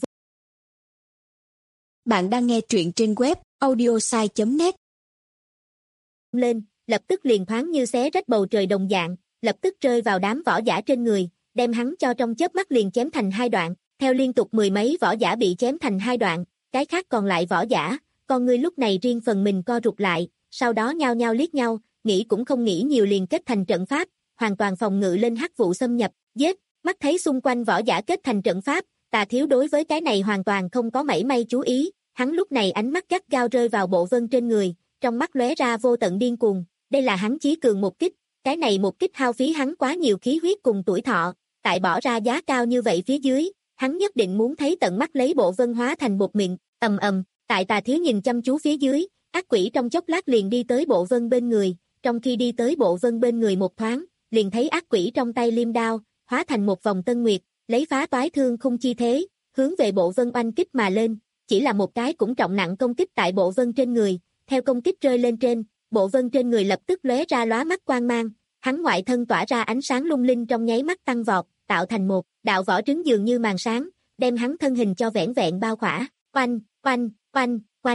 Bạn đang nghe truyện trên web audiosai chấm net. Lên, lập tức liền thoáng như xé rách bầu trời đồng dạng, lập tức rơi vào đám võ giả trên người, đem hắn cho trong chớp mắt liền chém thành hai đoạn, theo liên tục mười mấy võ giả bị chém thành hai đoạn, cái khác còn lại võ giả, con người lúc này riêng phần mình co rụt lại, sau đó nhao nhao liếc nhau, nghĩ cũng không nghĩ nhiều liền kết thành trận pháp, hoàn toàn phòng ngự lên hắc vụ xâm nhập, giết, mắt thấy xung quanh võ giả kết thành trận pháp, Tà Thiếu đối với cái này hoàn toàn không có mảy may chú ý, hắn lúc này ánh mắt gắt gao rơi vào Bộ Vân trên người, trong mắt lóe ra vô tận điên cuồng, đây là hắn chí cường một kích, cái này một kích hao phí hắn quá nhiều khí huyết cùng tuổi thọ, tại bỏ ra giá cao như vậy phía dưới, hắn nhất định muốn thấy tận mắt lấy Bộ Vân hóa thành bột mịn, ầm ầm, tại Tà Thiếu nhìn chăm chú phía dưới, ác quỷ trong chốc lát liền đi tới Bộ Vân bên người, trong khi đi tới Bộ Vân bên người một thoáng, liền thấy ác quỷ trong tay liêm đao, hóa thành một vòng tân nguyệt, lấy phá toái thương khung chi thế, hướng về Bộ Vân oanh kích mà lên, chỉ là một cái cũng trọng nặng công kích tại Bộ Vân trên người, theo công kích rơi lên trên, Bộ Vân trên người lập tức lóe ra lóa mắt quang mang, hắn ngoại thân tỏa ra ánh sáng lung linh trong nháy mắt tăng vọt, tạo thành một đạo vỏ trứng dường như màn sáng, đem hắn thân hình cho vẻn vẹn bao khỏa, oanh, oanh, oanh, oanh,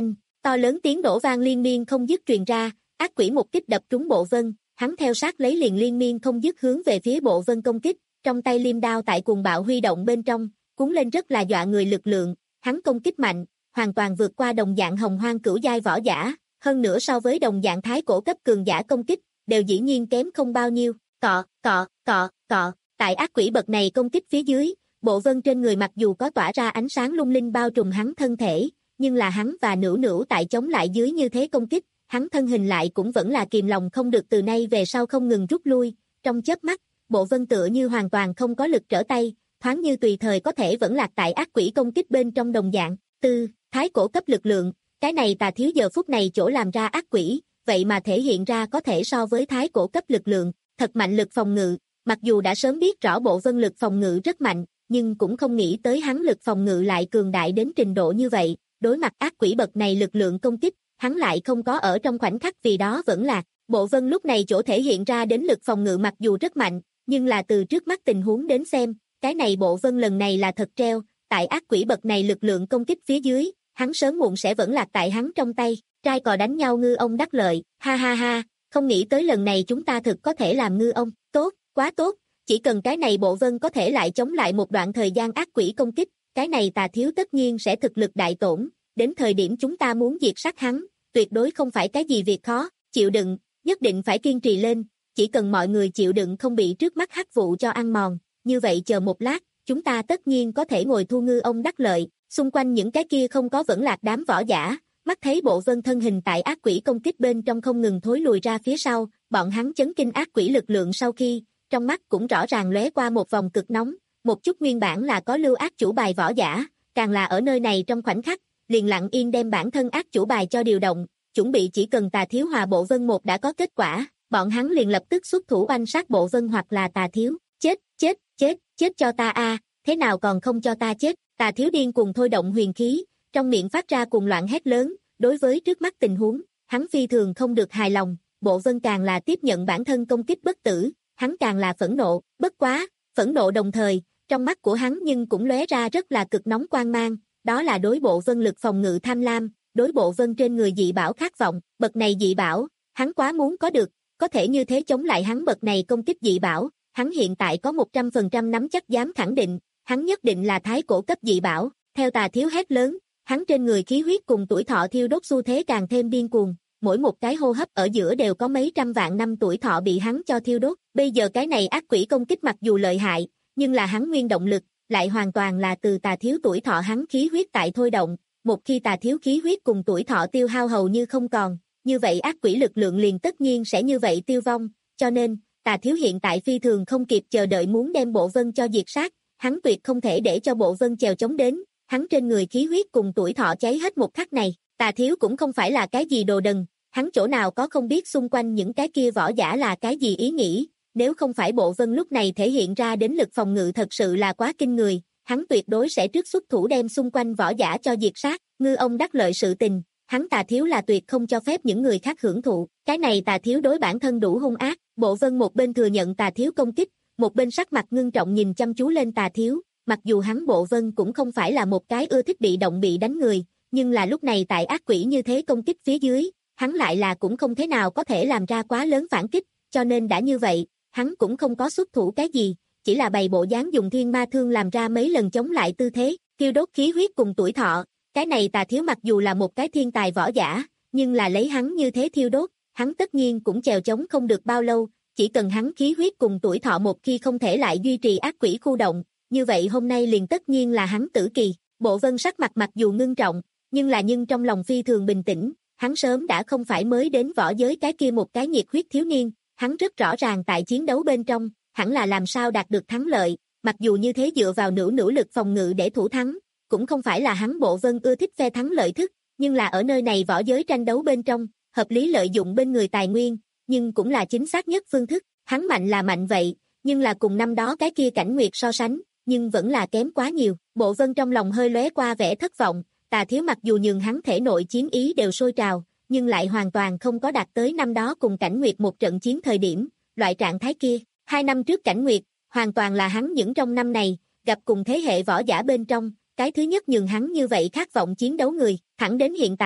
To lớn tiếng nổ vang liên miên không dứt truyền ra, ác quỷ một kích đập trúng Bộ Vân, hắn theo sát lấy liền liên miên không dứt hướng về phía Bộ Vân công kích, trong tay liêm đao tại cuồng bạo huy động bên trong, cuốn lên rất là dọa người lực lượng, hắn công kích mạnh, hoàn toàn vượt qua đồng dạng hồng hoang cửu giai võ giả, hơn nữa so với đồng dạng thái cổ cấp cường giả công kích, đều dĩ nhiên kém không bao nhiêu, cọ, cọ, cọ, cọ, tại ác quỷ bậc này công kích phía dưới, Bộ Vân trên người mặc dù có tỏa ra ánh sáng lung linh bao trùm hắn thân thể, nhưng là hắn và Nữu Nữu tại chống lại dưới như thế công kích, hắn thân hình lại cũng vẫn là kìm lòng không được từ nay về sau không ngừng rút lui, trong chớp mắt, Bộ Vân tựa như hoàn toàn không có lực trở tay, thoáng như tùy thời có thể vẫn lạc tại ác quỷ công kích bên trong đồng dạng, tư, thái cổ cấp lực lượng, cái này Tà Thiếu giờ phút này chỗ làm ra ác quỷ, vậy mà thể hiện ra có thể so với thái cổ cấp lực lượng, thật mạnh lực phòng ngự, mặc dù đã sớm biết rõ Bộ Vân lực phòng ngự rất mạnh, nhưng cũng không nghĩ tới hắn lực phòng ngự lại cường đại đến trình độ như vậy, đối mặt ác quỷ bậc này lực lượng công kích, hắn lại không có ở trong khoảnh khắc vì đó vẫn lạc. Bộ Vân lúc này chỗ thể hiện ra đến lực phòng ngự mặc dù rất mạnh, nhưng là từ trước mắt tình huống đến xem, cái này Bộ Vân lần này là thật treo, tại ác quỷ bậc này lực lượng công kích phía dưới, hắn sớm muộn sẽ vẫn lạc tại hắn trong tay, trai cò đánh nhau ngư ông đắc lợi, ha ha ha, không nghĩ tới lần này chúng ta thực có thể làm ngư ông, tốt, quá tốt, chỉ cần cái này Bộ Vân có thể lại chống lại một đoạn thời gian ác quỷ công kích, cái này Tà Thiếu tất nhiên sẽ thực lực đại tổn, đến thời điểm chúng ta muốn diệt sát hắn, tuyệt đối không phải cái gì việc khó, chịu đựng, nhất định phải kiên trì lên, chỉ cần mọi người chịu đựng không bị trước mắt hắc vụ cho ăn mòn, như vậy chờ một lát, chúng ta tất nhiên có thể ngồi thu ngư ông đắc lợi, xung quanh những cái kia không có vẫn lạc đám võ giả, mắt thấy Bộ Vân thân hình tại ác quỷ công kích bên trong không ngừng thối lùi ra phía sau, bọn hắn chấn kinh ác quỷ lực lượng sau khi, trong mắt cũng rõ ràng lóe qua một vòng cực nóng, một chút nguyên bản là có lưu ác chủ bài võ giả, càng là ở nơi này trong khoảnh khắc, liền lặng yên đem bản thân ác chủ bài cho điều động, chuẩn bị chỉ cần Tà Thiếu hòa Bộ Vân một đã có kết quả, bọn hắn liền lập tức xuất thủ oanh sát Bộ Vân hoặc là Tà Thiếu, chết, chết, chết, chết cho ta a, thế nào còn không cho ta chết, Tà Thiếu điên cuồng thôi động huyền khí, trong miệng phát ra cuồng loạn hét lớn, đối với trước mắt tình huống, hắn phi thường không được hài lòng, Bộ Vân càng là tiếp nhận bản thân công kích bất tử, hắn càng là phẫn nộ, bất quá, phẫn nộ đồng thời, trong mắt của hắn nhưng cũng lóe ra rất là cực nóng quang mang, đó là đối Bộ Vân lực phòng ngự tham lam, đối Bộ Vân trên người dị bảo khát vọng, bậc này dị bảo, hắn quá muốn có được, có thể như thế chống lại hắn bậc này công kích dị bảo, hắn hiện tại có một trăm phần trăm nắm chắc dám khẳng định, hắn nhất định là thái cổ cấp dị bảo, theo Tà Thiếu hét lớn, hắn trên người khí huyết cùng tuổi thọ thiêu đốt xu thế càng thêm điên cuồng, mỗi một cái hô hấp ở giữa đều có mấy trăm vạn năm tuổi thọ bị hắn cho thiêu đốt, bây giờ cái này ác quỷ công kích mặc dù lợi hại, nhưng là hắn nguyên động lực, lại hoàn toàn là từ Tà Thiếu tuổi thọ hắn khí huyết tại thôi động, một khi Tà Thiếu khí huyết cùng tuổi thọ tiêu hao hầu như không còn, như vậy ác quỷ lực lượng liền tất nhiên sẽ như vậy tiêu vong, cho nên, Tà Thiếu hiện tại phi thường không kịp chờ đợi muốn đem Bộ Vân cho diệt sát, hắn tuyệt không thể để cho Bộ Vân chèo chống đến, hắn trên người khí huyết cùng tuổi thọ cháy hết một khắc này, Tà Thiếu cũng không phải là cái gì đồ đần, hắn chỗ nào có không biết xung quanh những cái kia võ giả là cái gì ý nghĩ, nếu không phải Bộ Vân lúc này thể hiện ra đến lực phòng ngự thật sự là quá kinh người, hắn tuyệt đối sẽ trước xuất thủ đem xung quanh võ giả cho diệt sát, ngư ông đắc lợi sự tình, hắn Tà Thiếu là tuyệt không cho phép những người khác hưởng thụ, cái này Tà Thiếu đối bản thân đủ hung ác, Bộ Vân một bên thừa nhận Tà Thiếu công kích, một bên sắc mặt ngưng trọng nhìn chăm chú lên Tà Thiếu, mặc dù hắn Bộ Vân cũng không phải là một cái ưa thích bị động bị đánh người, nhưng là lúc này tại ác quỷ như thế công kích phía dưới, hắn lại là cũng không thế nào có thể làm ra quá lớn phản kích, cho nên đã như vậy, hắn cũng không có xuất thủ cái gì, chỉ là bày bộ dáng dùng thiên ma thương làm ra mấy lần chống lại tư thế, thiêu đốt khí huyết cùng tuổi thọ, cái này Tà Thiếu mặc dù là một cái thiên tài võ giả, nhưng là lấy hắn như thế thiêu đốt, hắn tất nhiên cũng chèo chống không được bao lâu, chỉ cần hắn khí huyết cùng tuổi thọ một khi không thể lại duy trì ác quỷ khu động, như vậy hôm nay liền tất nhiên là hắn tử kỳ. Bộ Vân sắc mặt mặc dù ngưng trọng, nhưng là nhưng trong lòng phi thường bình tĩnh, hắn sớm đã không phải mới đến võ giới cái kia một cái nhiệt huyết thiếu niên, hắn rất rõ ràng tại chiến đấu bên trong, hẳn là làm sao đạt được thắng lợi, mặc dù như thế dựa vào nửa nỗ lực phòng ngự để thủ thắng, cũng không phải là hắn Bộ Vân ưa thích phe thắng lợi thức, nhưng là ở nơi này võ giới tranh đấu bên trong, hợp lý lợi dụng bên người tài nguyên, nhưng cũng là chính xác nhất phương thức, hắn mạnh là mạnh vậy, nhưng là cùng năm đó cái kia Cảnh Nguyệt so sánh, nhưng vẫn là kém quá nhiều, Bộ Vân trong lòng hơi lóe qua vẻ thất vọng, Tà Thiếu mặc dù nhường hắn thể nội chiến ý đều sôi trào, nhưng lại hoàn toàn không có đạt tới năm đó cùng Cảnh Nguyệt một trận chiến thời điểm, loại trạng thái kia, hai năm trước Cảnh Nguyệt, hoàn toàn là hắn những trong năm này, gặp cùng thế hệ võ giả bên trong, cái thứ nhất nhường hắn như vậy khát vọng chiến đấu người, thẳng đến hiện tại,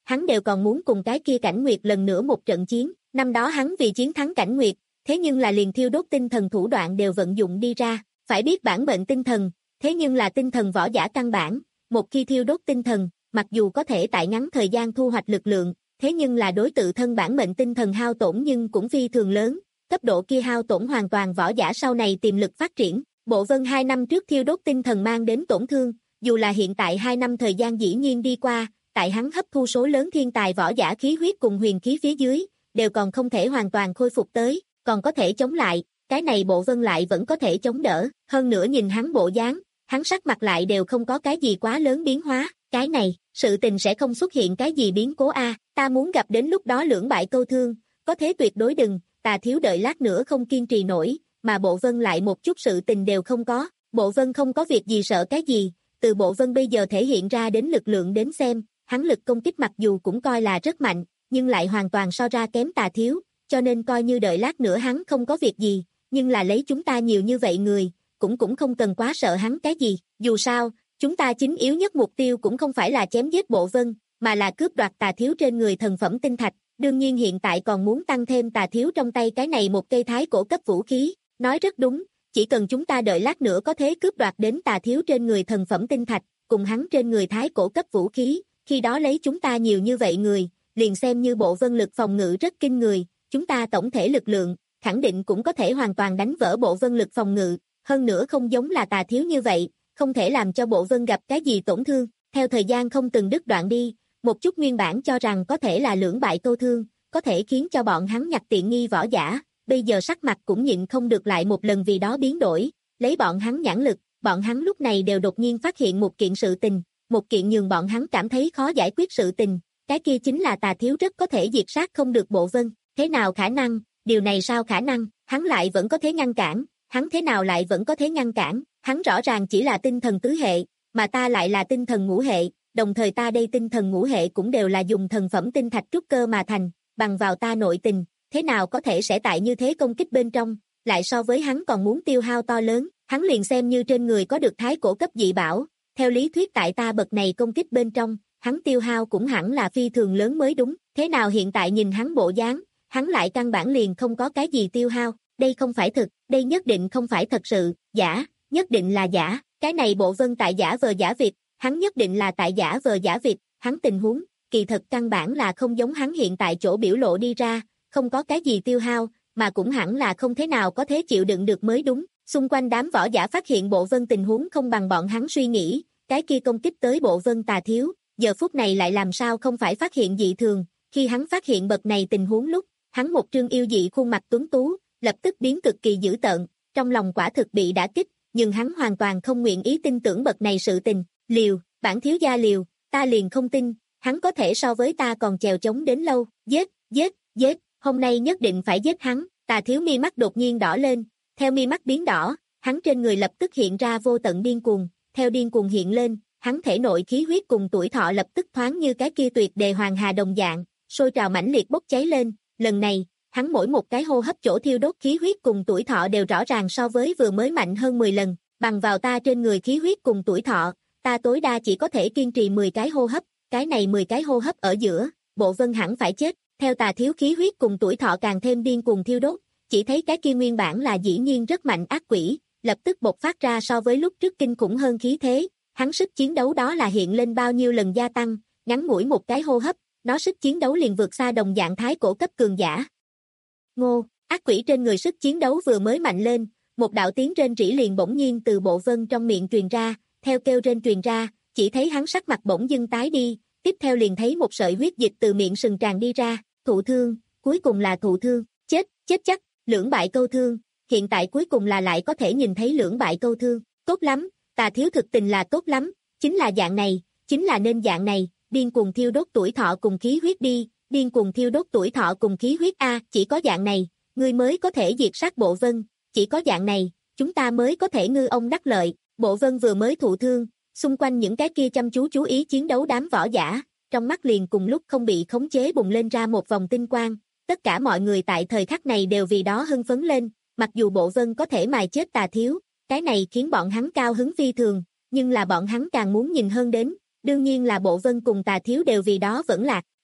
hắn đều còn muốn cùng cái kia Cảnh Nguyệt lần nữa một trận chiến, năm đó hắn vì chiến thắng Cảnh Nguyệt, thế nhưng là liền thiêu đốt tinh thần thủ đoạn đều vận dụng đi ra, phải biết bản mệnh tinh thần, thế nhưng là tinh thần võ giả căn bản, một khi thiêu đốt tinh thần, mặc dù có thể tại ngắn thời gian thu hoạch lực lượng, thế nhưng là đối tự thân bản mệnh tinh thần hao tổn nhưng cũng phi thường lớn, cấp độ kia hao tổn hoàn toàn võ giả sau này tiềm lực phát triển. Bộ Vân hai năm trước thiêu đốt tinh thần mang đến tổn thương, dù là hiện tại hai năm thời gian dĩ nhiên đi qua, tại hắn hấp thu số lớn thiên tài võ giả khí huyết cùng huyền khí phía dưới, đều còn không thể hoàn toàn khôi phục tới, còn có thể chống lại, cái này Bộ Vân lại vẫn có thể chống đỡ, hơn nữa nhìn hắn bộ dáng, hắn sắc mặt lại đều không có cái gì quá lớn biến hóa, cái này, sự tình sẽ không xuất hiện cái gì biến cố a, ta muốn gặp đến lúc đó lưỡng bại câu thương, có thế tuyệt đối đừng, Tà Thiếu đợi lát nữa không kiên trì nổi, mà Bộ Vân lại một chút sự tình đều không có, Bộ Vân không có việc gì sợ cái gì, từ Bộ Vân bây giờ thể hiện ra đến lực lượng đến xem, hắn lực công kích mặc dù cũng coi là rất mạnh, nhưng lại hoàn toàn so ra kém Tà Thiếu, cho nên coi như đợi lát nữa hắn không có việc gì, nhưng là lấy chúng ta nhiều như vậy người, cũng cũng không cần quá sợ hắn cái gì, dù sao, chúng ta chính yếu nhất mục tiêu cũng không phải là chém giết Bộ Vân, mà là cướp đoạt Tà Thiếu trên người thần phẩm tinh thạch, đương nhiên hiện tại còn muốn tăng thêm Tà Thiếu trong tay cái này một cây thái cổ cấp vũ khí, nói rất đúng, chỉ cần chúng ta đợi lát nữa có thế cướp đoạt đến Tà Thiếu trên người thần phẩm tinh thạch, cùng hắn trên người thái cổ cấp vũ khí, khi đó lấy chúng ta nhiều như vậy người, liền xem như Bộ Vân lực phòng ngự rất kinh người, chúng ta tổng thể lực lượng, khẳng định cũng có thể hoàn toàn đánh vỡ Bộ Vân lực phòng ngự, hơn nữa không giống là Tà Thiếu như vậy, không thể làm cho Bộ Vân gặp cái gì tổn thương, theo thời gian không từng đứt đoạn đi, một chút nguyên bản cho rằng có thể là lưỡng bại câu thương, có thể khiến cho bọn hắn nhặt tiện nghi võ giả, bây giờ sắc mặt cũng nhịn không được lại một lần vì đó biến đổi, lấy bọn hắn nhãn lực, bọn hắn lúc này đều đột nhiên phát hiện một kiện sự tình, một kiện nhường bọn hắn cảm thấy khó giải quyết sự tình, cái kia chính là Tà Thiếu rất có thể diệt sát không được Bộ Vân, thế nào khả năng, điều này sao khả năng, hắn lại vẫn có thể ngăn cản, hắn thế nào lại vẫn có thể ngăn cản, hắn rõ ràng chỉ là tinh thần tứ hệ, mà ta lại là tinh thần ngũ hệ, đồng thời ta đây tinh thần ngũ hệ cũng đều là dùng thần phẩm tinh thạch trúc cơ mà thành, bằng vào ta nội tình, thế nào có thể sẽ tại như thế công kích bên trong, lại so với hắn còn muốn tiêu hao to lớn, hắn liền xem như trên người có được thái cổ cấp dị bảo, theo lý thuyết tại ta bậc này công kích bên trong, hắn tiêu hao cũng hẳn là phi thường lớn mới đúng, thế nào hiện tại nhìn hắn bộ dáng, hắn lại căn bản liền không có cái gì tiêu hao, đây không phải thực, đây nhất định không phải thật sự, giả, nhất định là giả, cái này Bộ Vân tại giả vờ giả vịt, hắn nhất định là tại giả vờ giả vịt, hắn tình huống, kỳ thật căn bản là không giống hắn hiện tại chỗ biểu lộ đi ra, không có cái gì tiêu hao, mà cũng hẳn là không thế nào có thế chịu đựng được mới đúng, xung quanh đám võ giả phát hiện Bộ Vân tình huống không bằng bọn hắn suy nghĩ, cái kia công kích tới Bộ Vân Tà Thiếu, giờ phút này lại làm sao không phải phát hiện dị thường, khi hắn phát hiện bậc này tình huống lúc, hắn một trương yêu dị khuôn mặt tuấn tú, lập tức biến cực kỳ dữ tợn, trong lòng quả thực bị đả kích, nhưng hắn hoàn toàn không nguyện ý tin tưởng bậc này sự tình, liều, bản thiếu gia liều, ta liền không tin, hắn có thể so với ta còn chèo chống đến lâu, giết, giết, giết, hôm nay nhất định phải giết hắn, Tà Thiếu mi mắt đột nhiên đỏ lên, theo mi mắt biến đỏ, hắn trên người lập tức hiện ra vô tận điên cuồng, theo điên cuồng hiện lên, hắn thể nội khí huyết cùng tuổi thọ lập tức thoáng như cái kia tuyệt đề hoàng hà đồng dạng, sôi trào mãnh liệt bốc cháy lên, lần này, hắn mỗi một cái hô hấp chỗ thiêu đốt khí huyết cùng tuổi thọ đều rõ ràng so với vừa mới mạnh hơn mười lần, bằng vào ta trên người khí huyết cùng tuổi thọ, ta tối đa chỉ có thể kiên trì mười cái hô hấp, cái này mười cái hô hấp ở giữa, Bộ Vân hẳn phải chết, theo Tà Thiếu khí huyết cùng tuổi thọ càng thêm điên cuồng thiêu đốt, chỉ thấy cái kia nguyên bản là dĩ nhiên rất mạnh ác quỷ, lập tức bộc phát ra so với lúc trước kinh khủng hơn khí thế, hắn sức chiến đấu đó là hiện lên bao nhiêu lần gia tăng, ngắn ngủi một cái hô hấp, nó sức chiến đấu liền vượt xa đồng dạng thái cổ cấp cường giả. Ngô, ác quỷ trên người sức chiến đấu vừa mới mạnh lên, một đạo tiếng rên rỉ liền bỗng nhiên từ Bộ Vân trong miệng truyền ra, theo kêu rên truyền ra, chỉ thấy hắn sắc mặt bỗng dưng tái đi, tiếp theo liền thấy một sợi huyết dịch từ miệng sừng tràn đi ra, thụ thương, cuối cùng là thụ thương, chết, chết chắc, lưỡng bại câu thương, hiện tại cuối cùng là lại có thể nhìn thấy lưỡng bại câu thương, tốt lắm, Tà Thiếu thực tình là tốt lắm, chính là dạng này, chính là nên dạng này, điên cuồng thiêu đốt tuổi thọ cùng khí huyết đi, điên cuồng thiêu đốt tuổi thọ cùng khí huyết a, chỉ có dạng này, ngươi mới có thể diệt sát Bộ Vân, chỉ có dạng này, chúng ta mới có thể ngư ông đắc lợi, Bộ Vân vừa mới thụ thương, xung quanh những cái kia chăm chú chú ý chiến đấu đám võ giả, trong mắt liền cùng lúc không bị khống chế bùng lên ra một vòng tinh quang, tất cả mọi người tại thời khắc này đều vì đó hưng phấn lên, mặc dù Bộ Vân có thể mài chết Tà Thiếu, cái này khiến bọn hắn cao hứng phi thường, nhưng là bọn hắn càng muốn nhìn hơn đến, đương nhiên là Bộ Vân cùng Tà Thiếu đều vì đó vẫn lạc,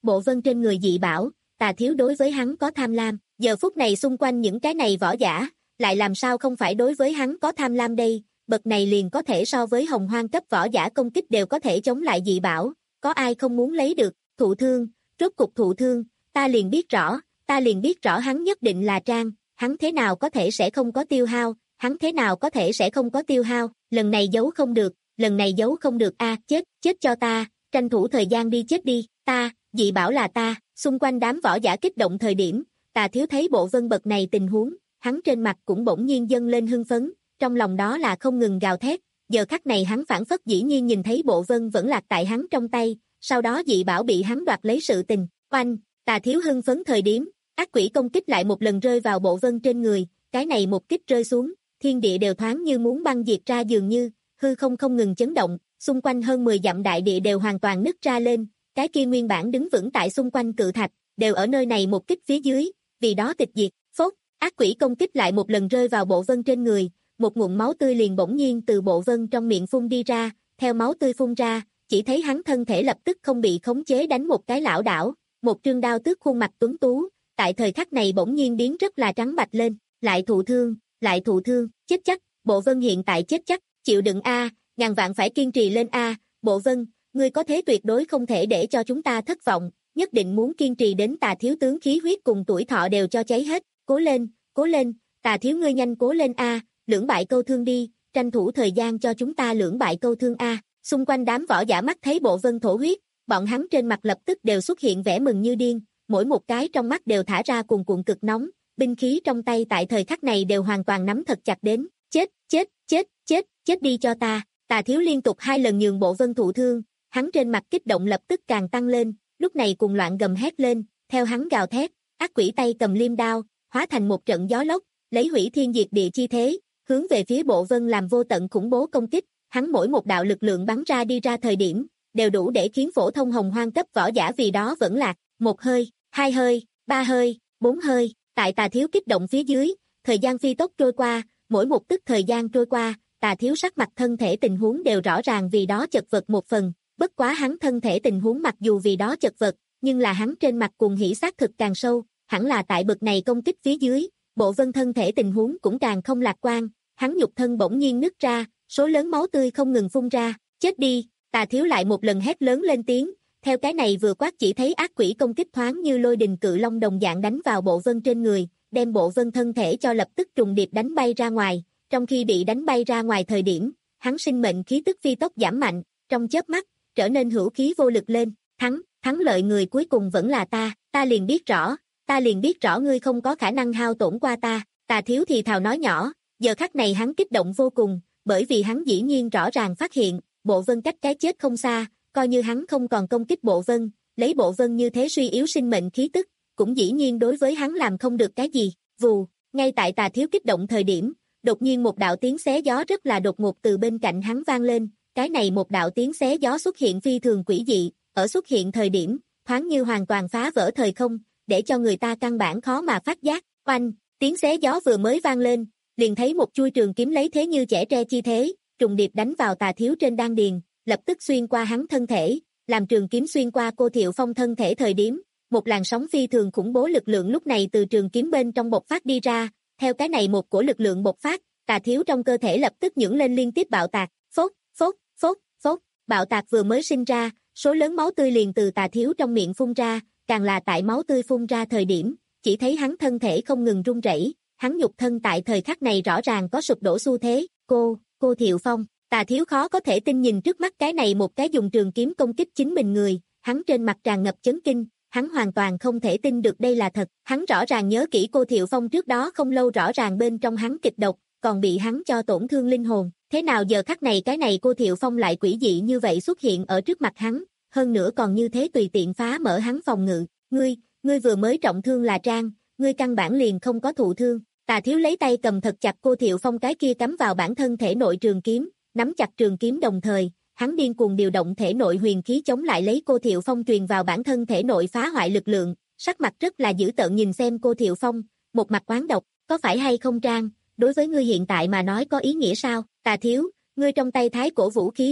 Bộ vân trên người dị bảo, Tà Thiếu đối với hắn có tham lam, giờ phút này xung quanh những cái này võ giả, lại làm sao không phải đối với hắn có tham lam đây, bậc này liền có thể so với hồng hoang cấp võ giả công kích đều có thể chống lại dị bảo, có ai không muốn lấy được, thụ thương, rốt cục thụ thương, ta liền biết rõ, ta liền biết rõ hắn nhất định là Trang, hắn thế nào có thể sẽ không có tiêu hao, hắn thế nào có thể sẽ không có tiêu hao, lần này giấu không được, lần này giấu không được a, chết, chết cho ta, tranh thủ thời gian đi chết đi, ta, dị bảo là ta, xung quanh đám võ giả kích động thời điểm, Tà Thiếu thấy bộ vân bậc này tình huống, hắn trên mặt cũng bỗng nhiên dâng lên hưng phấn, trong lòng đó là không ngừng gào thét, giờ khắc này hắn phản phất dĩ nhiên nhìn thấy bộ vân vẫn lạc tại hắn trong tay, sau đó dị bảo bị hắn đoạt lấy sự tình, oanh, Tà Thiếu hưng phấn thời điểm, ác quỷ công kích lại một lần rơi vào bộ vân trên người, cái này một kích rơi xuống, thiên địa đều thoáng như muốn băng diệt ra dường như, hư không không ngừng chấn động, xung quanh hơn mười dặm đại địa đều hoàn toàn nứt ra lên, cái kia nguyên bản đứng vững tại xung quanh cự thạch, đều ở nơi này một kích phía dưới, vì đó tịch diệt, phốt, ác quỷ công kích lại một lần rơi vào bộ vân trên người, một ngụm máu tươi liền bỗng nhiên từ bộ vân trong miệng phun đi ra, theo máu tươi phun ra, chỉ thấy hắn thân thể lập tức không bị khống chế đánh một cái lảo đảo, một trương đao tước khuôn mặt tuấn tú, tại thời khắc này bỗng nhiên biến rất là trắng bạch lên, lại thụ thương, lại thụ thương, chết chắc, bộ vân hiện tại chết chắc, chịu đựng a, ngàn vạn phải kiên trì lên a, bộ vân, ngươi có thế tuyệt đối không thể để cho chúng ta thất vọng, nhất định muốn kiên trì đến Tà Thiếu tướng khí huyết cùng tuổi thọ đều cho cháy hết, cố lên, cố lên, Tà Thiếu ngươi nhanh cố lên a, lưỡng bại câu thương đi, tranh thủ thời gian cho chúng ta lưỡng bại câu thương a. Xung quanh đám võ giả mắt thấy bộ vân thổ huyết, bọn hắn trên mặt lập tức đều xuất hiện vẻ mừng như điên, mỗi một cái trong mắt đều thả ra cuồn cuộn cực nóng, binh khí trong tay tại thời khắc này đều hoàn toàn nắm thật chặt đến, chết, chết, chết, chết, chết đi cho ta. Tà Thiếu liên tục hai lần nhường bộ vân thụ thương, hắn trên mặt kích động lập tức càng tăng lên, lúc này cuồng loạn gầm hét lên, theo hắn gào thét, ác quỷ tay cầm liêm đao, hóa thành một trận gió lốc, lấy hủy thiên diệt địa chi thế, hướng về phía bộ vân làm vô tận khủng bố công kích, hắn mỗi một đạo lực lượng bắn ra đi ra thời điểm, đều đủ để khiến phổ thông hồng hoang cấp võ giả vì đó vẫn lạc, một hơi, hai hơi, ba hơi, bốn hơi, tại Tà Thiếu kích động phía dưới, thời gian phi tốc trôi qua, mỗi một tức thời gian trôi qua, Tà Thiếu sắc mặt thân thể tình huống đều rõ ràng vì đó chật vật một phần, bất quá hắn thân thể tình huống mặc dù vì đó chật vật, nhưng là hắn trên mặt cuồng hỉ xác thực càng sâu, hẳn là tại bực này công kích phía dưới, bộ vân thân thể tình huống cũng càng không lạc quan, hắn nhục thân bỗng nhiên nứt ra, số lớn máu tươi không ngừng phun ra, chết đi, Tà Thiếu lại một lần hét lớn lên tiếng, theo cái này vừa quát chỉ thấy ác quỷ công kích thoáng như lôi đình cự long đồng dạng đánh vào bộ vân trên người, đem bộ vân thân thể cho lập tức trùng điệp đánh bay ra ngoài, trong khi bị đánh bay ra ngoài thời điểm, hắn sinh mệnh khí tức phi tốc giảm mạnh, trong chớp mắt, trở nên hữu khí vô lực lên, thắng, thắng lợi người cuối cùng vẫn là ta, ta liền biết rõ, ta liền biết rõ ngươi không có khả năng hao tổn qua ta, Tà Thiếu thì thào nói nhỏ, giờ khắc này hắn kích động vô cùng, bởi vì hắn dĩ nhiên rõ ràng phát hiện, bộ vân cách cái chết không xa, coi như hắn không còn công kích bộ vân, lấy bộ vân như thế suy yếu sinh mệnh khí tức, cũng dĩ nhiên đối với hắn làm không được cái gì, vù, ngay tại Tà Thiếu kích động thời điểm, đột nhiên một đạo tiếng xé gió rất là đột ngột từ bên cạnh hắn vang lên, cái này một đạo tiếng xé gió xuất hiện phi thường quỷ dị, ở xuất hiện thời điểm, thoáng như hoàn toàn phá vỡ thời không, để cho người ta căn bản khó mà phát giác, oanh, tiếng xé gió vừa mới vang lên, liền thấy một chuôi trường kiếm lấy thế như chẻ tre chi thế, trùng điệp đánh vào Tà Thiếu trên đan điền, lập tức xuyên qua hắn thân thể, làm trường kiếm xuyên qua Cô Thiệu Phong thân thể thời điểm, một làn sóng phi thường khủng bố lực lượng lúc này từ trường kiếm bên trong bộc phát đi ra, theo cái này một cổ lực lượng bộc phát, Tà Thiếu trong cơ thể lập tức nhửng lên liên tiếp bạo tạc, phốt, phốt, phốt, phốt, bạo tạc vừa mới sinh ra, số lớn máu tươi liền từ Tà Thiếu trong miệng phun ra, càng là tại máu tươi phun ra thời điểm, chỉ thấy hắn thân thể không ngừng run rẩy, hắn nhục thân tại thời khắc này rõ ràng có sụp đổ xu thế, cô, Cô Thiệu Phong, Tà Thiếu khó có thể tin nhìn trước mắt cái này một cái dùng trường kiếm công kích chính mình người, hắn trên mặt tràn ngập chấn kinh, hắn hoàn toàn không thể tin được đây là thật, hắn rõ ràng nhớ kỹ Cô Thiệu Phong trước đó không lâu rõ ràng bên trong hắn kịch độc, còn bị hắn cho tổn thương linh hồn, thế nào giờ khắc này cái này Cô Thiệu Phong lại quỷ dị như vậy xuất hiện ở trước mặt hắn, hơn nữa còn như thế tùy tiện phá mở hắn phòng ngự, ngươi, ngươi vừa mới trọng thương là Trang, ngươi căn bản liền không có thụ thương, Tà Thiếu lấy tay cầm thật chặt Cô Thiệu Phong cái kia cắm vào bản thân thể nội trường kiếm, nắm chặt trường kiếm đồng thời, hắn điên cuồng điều động thể nội huyền khí chống lại lấy Cô Thiệu Phong truyền vào bản thân thể nội phá hoại lực lượng, sắc mặt rất là dữ tợn nhìn xem Cô Thiệu Phong, một mặt oán độc, có phải hay không Trang, đối với ngươi hiện tại mà nói có ý nghĩa sao, Tà Thiếu, ngươi trong tay thái cổ vũ khí,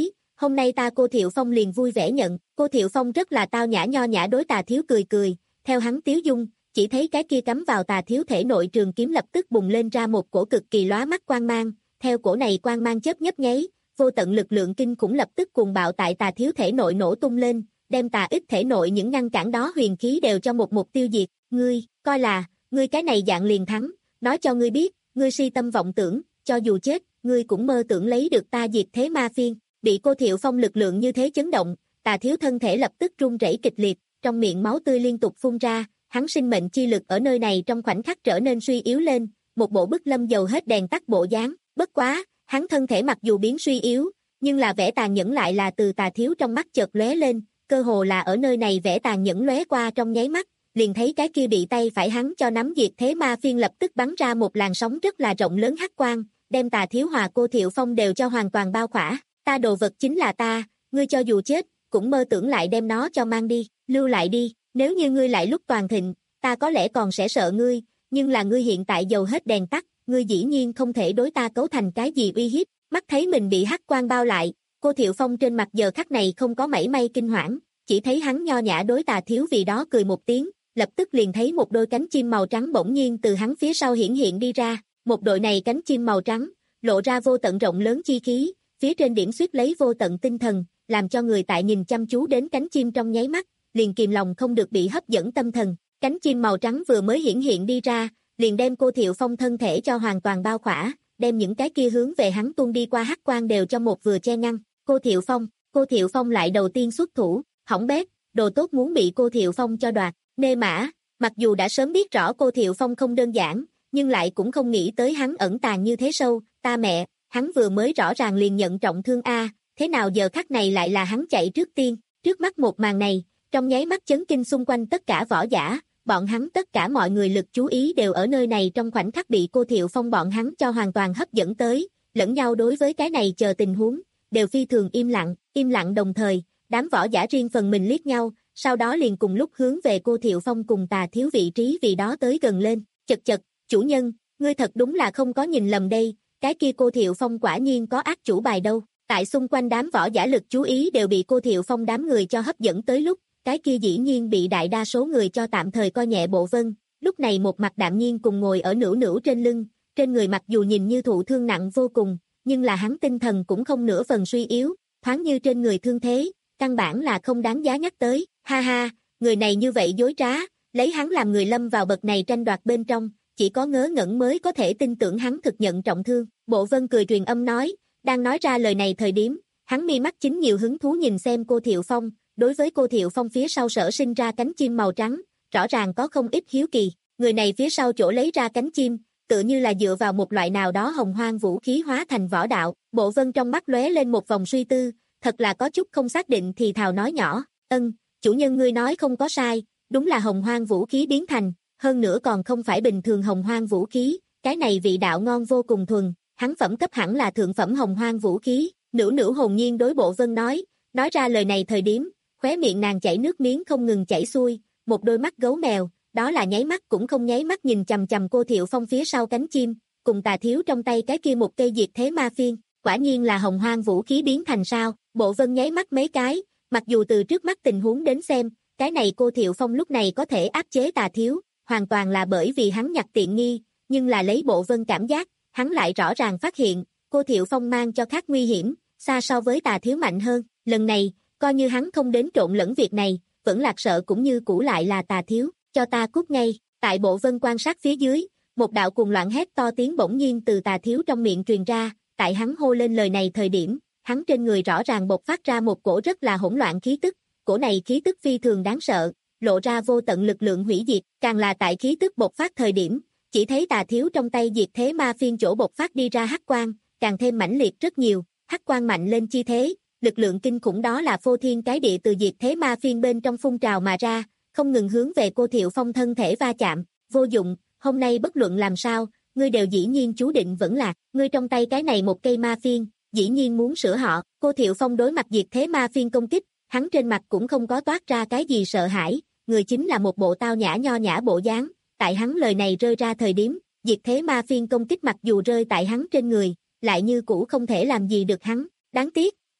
hôm nay ta Cô Thiệu Phong liền vui vẻ nhận. Cô Thiệu Phong rất là tao nhã nho nhã đối Tà Thiếu cười cười, theo hắn tiếu dung, chỉ thấy cái kia cắm vào Tà Thiếu thể nội trường kiếm lập tức bùng lên ra một cổ cực kỳ lóa mắt quang mang, theo cổ này quang mang chớp nhấp nháy, vô tận lực lượng kinh khủng lập tức cuồng bạo tại Tà Thiếu thể nội nổ tung lên, đem Tà Ít thể nội những ngăn cản đó huyền khí đều cho một mục tiêu diệt. Ngươi, coi là, ngươi cái này dạng liền thắng, nói cho ngươi biết, ngươi si tâm vọng tưởng, cho dù chết, ngươi cũng mơ tưởng lấy được ta diệt thế ma phiên. Bị Cô Thiệu Phong lực lượng như thế chấn động, Tà Thiếu thân thể lập tức run rẩy kịch liệt, trong miệng máu tươi liên tục phun ra, hắn sinh mệnh chi lực ở nơi này trong khoảnh khắc trở nên suy yếu lên, một bộ bức lâm dầu hết đèn tắt bộ dáng. Bất quá, hắn thân thể mặc dù biến suy yếu, nhưng là vẻ tàn nhẫn lại là từ Tà Thiếu trong mắt chợt lóe lên, cơ hồ là ở nơi này vẻ tàn nhẫn lóe qua trong nháy mắt, liền thấy cái kia bị tay phải hắn cho nắm diệt thế ma phiên lập tức bắn ra một làn sóng rất là rộng lớn hắc quang, đem Tà Thiếu hòa Cô Thiệu Phong đều cho hoàn toàn bao khỏa. Ta đồ vật chính là ta, ngươi cho dù chết, cũng mơ tưởng lại đem nó cho mang đi, lưu lại đi, nếu như ngươi lại lúc toàn thịnh, ta có lẽ còn sẽ sợ ngươi, nhưng là ngươi hiện tại dầu hết đèn tắt, ngươi dĩ nhiên không thể đối ta cấu thành cái gì uy hiếp. Mắt thấy mình bị hắc quang bao lại, Cô Thiệu Phong trên mặt giờ khắc này không có mảy may kinh hoảng, chỉ thấy hắn nho nhã đối Tà Thiếu vì đó cười một tiếng, lập tức liền thấy một đôi cánh chim màu trắng bỗng nhiên từ hắn phía sau hiển hiện đi ra, một đội này cánh chim màu trắng, lộ ra vô tận rộng lớn chi khí, phía trên điểm xuyết lấy vô tận tinh thần, làm cho người tại nhìn chăm chú đến cánh chim trong nháy mắt, liền kìm lòng không được bị hấp dẫn tâm thần. Cánh chim màu trắng vừa mới hiển hiện đi ra, liền đem Cô Thiệu Phong thân thể cho hoàn toàn bao khỏa, đem những cái kia hướng về hắn tuôn đi qua hắc quang đều cho một vừa che ngăn. Cô Thiệu Phong, Cô Thiệu Phong lại đầu tiên xuất thủ, hỏng bét, đồ tốt muốn bị Cô Thiệu Phong cho đoạt. Nê mã, mặc dù đã sớm biết rõ Cô Thiệu Phong không đơn giản, nhưng lại cũng không nghĩ tới hắn ẩn tàng như thế sâu. Ta mẹ, hắn vừa mới rõ ràng liền nhận trọng thương a, thế nào giờ khắc này lại là hắn chạy trước tiên. Trước mắt một màn này, trong nháy mắt chấn kinh xung quanh tất cả võ giả, bọn hắn tất cả mọi người lực chú ý đều ở nơi này trong khoảnh khắc bị Cô Thiệu Phong bọn hắn cho hoàn toàn hấp dẫn tới, lẫn nhau đối với cái này chờ tình huống, đều phi thường im lặng, im lặng đồng thời, đám võ giả riêng phần mình liếc nhau, sau đó liền cùng lúc hướng về Cô Thiệu Phong cùng Tà Thiếu vị trí vì đó tới gần lên. Chật chật, chủ nhân, ngươi thật đúng là không có nhìn lầm đây, cái kia Cô Thiệu Phong quả nhiên có ác chủ bài đâu. Tại xung quanh đám võ giả lực chú ý đều bị Cô Thiệu Phong đám người cho hấp dẫn tới lúc, cái kia dĩ nhiên bị đại đa số người cho tạm thời coi nhẹ bộ vân, lúc này một mặt đạm nhiên cùng ngồi ở nửu nửu trên lưng, trên người mặc dù nhìn như thụ thương nặng vô cùng, nhưng là hắn tinh thần cũng không nửa phần suy yếu, thoáng như trên người thương thế, căn bản là không đáng giá nhắc tới. Ha ha, người này như vậy dối trá, lấy hắn làm người lâm vào bậc này tranh đoạt bên trong, chỉ có ngớ ngẩn mới có thể tin tưởng hắn thực nhận trọng thương. Bộ vân cười truyền âm nói, đang nói ra lời này thời điểm, hắn mi mắt chính nhiều hứng thú nhìn xem Cô Thiệu Phong, đối với Cô Thiệu Phong phía sau sở sinh ra cánh chim màu trắng, rõ ràng có không ít hiếu kỳ, người này phía sau chỗ lấy ra cánh chim, tự như là dựa vào một loại nào đó hồng hoang vũ khí hóa thành võ đạo. Bộ vân trong mắt lóe lên một vòng suy tư, thật là có chút không xác định thì thào nói nhỏ, ân, chủ nhân ngươi nói không có sai, đúng là hồng hoang vũ khí biến thành, hơn nữa còn không phải bình thường hồng hoang vũ khí, cái này vị đạo ngon vô cùng thuần, hắn phẩm cấp hẳn là thượng phẩm hồng hoang vũ khí. Nửu nửu hồn nhiên đối Bộ vân nói, nói ra lời này thời điểm, khóe miệng nàng chảy nước miếng không ngừng chảy xuôi, một đôi mắt gấu mèo, đó là nháy mắt cũng không nháy mắt nhìn chằm chằm Cô Thiệu Phong phía sau cánh chim, cùng Tà Thiếu trong tay cái kia một cây diệt thế ma phiên, quả nhiên là hồng hoang vũ khí biến thành sao. Bộ vân nháy mắt mấy cái, mặc dù từ trước mắt tình huống đến xem, cái này Cô Thiệu Phong lúc này có thể áp chế Tà Thiếu, hoàn toàn là bởi vì hắn nhặt tiện nghi, nhưng là lấy Bộ vân cảm giác, hắn lại rõ ràng phát hiện, Cô Thiệu Phong mang cho khác nguy hiểm, xa so với Tà Thiếu mạnh hơn. Lần này, coi như hắn không đến trộn lẫn việc này, vẫn lạc sợ cũng như cũ lại là Tà Thiếu, cho ta cút ngay. Tại Bộ vân quan sát phía dưới, một đạo cuồng loạn hét to tiếng bỗng nhiên từ Tà Thiếu trong miệng truyền ra, tại hắn hô lên lời này thời điểm, hắn trên người rõ ràng bộc phát ra một cổ rất là hỗn loạn khí tức, cổ này khí tức phi thường đáng sợ, lộ ra vô tận lực lượng hủy diệt, càng là tại khí tức bộc phát thời điểm, chỉ thấy Tà Thiếu trong tay diệt thế ma phiên chỗ bộc phát đi ra hắc quang, càng thêm mãnh liệt rất nhiều, hắc quang mạnh lên chi thế, lực lượng kinh khủng đó là phô thiên cái địa từ diệt thế ma phiên bên trong phun trào mà ra, không ngừng hướng về Cô Thiệu Phong thân thể va chạm. Vô dụng, hôm nay bất luận làm sao, ngươi đều dĩ nhiên chú định vẫn lạc, ngươi trong tay cái này một cây ma phiên, dĩ nhiên muốn sửa họ. Cô Thiệu Phong đối mặt diệt thế ma phiên công kích, hắn trên mặt cũng không có toát ra cái gì sợ hãi, người chính là một bộ tao nhã nho nhã bộ dáng, tại hắn lời này rơi ra thời điểm, diệt thế ma phiên công kích mặc dù rơi tại hắn trên người, lại như cũ không thể làm gì được hắn. Đáng tiếc,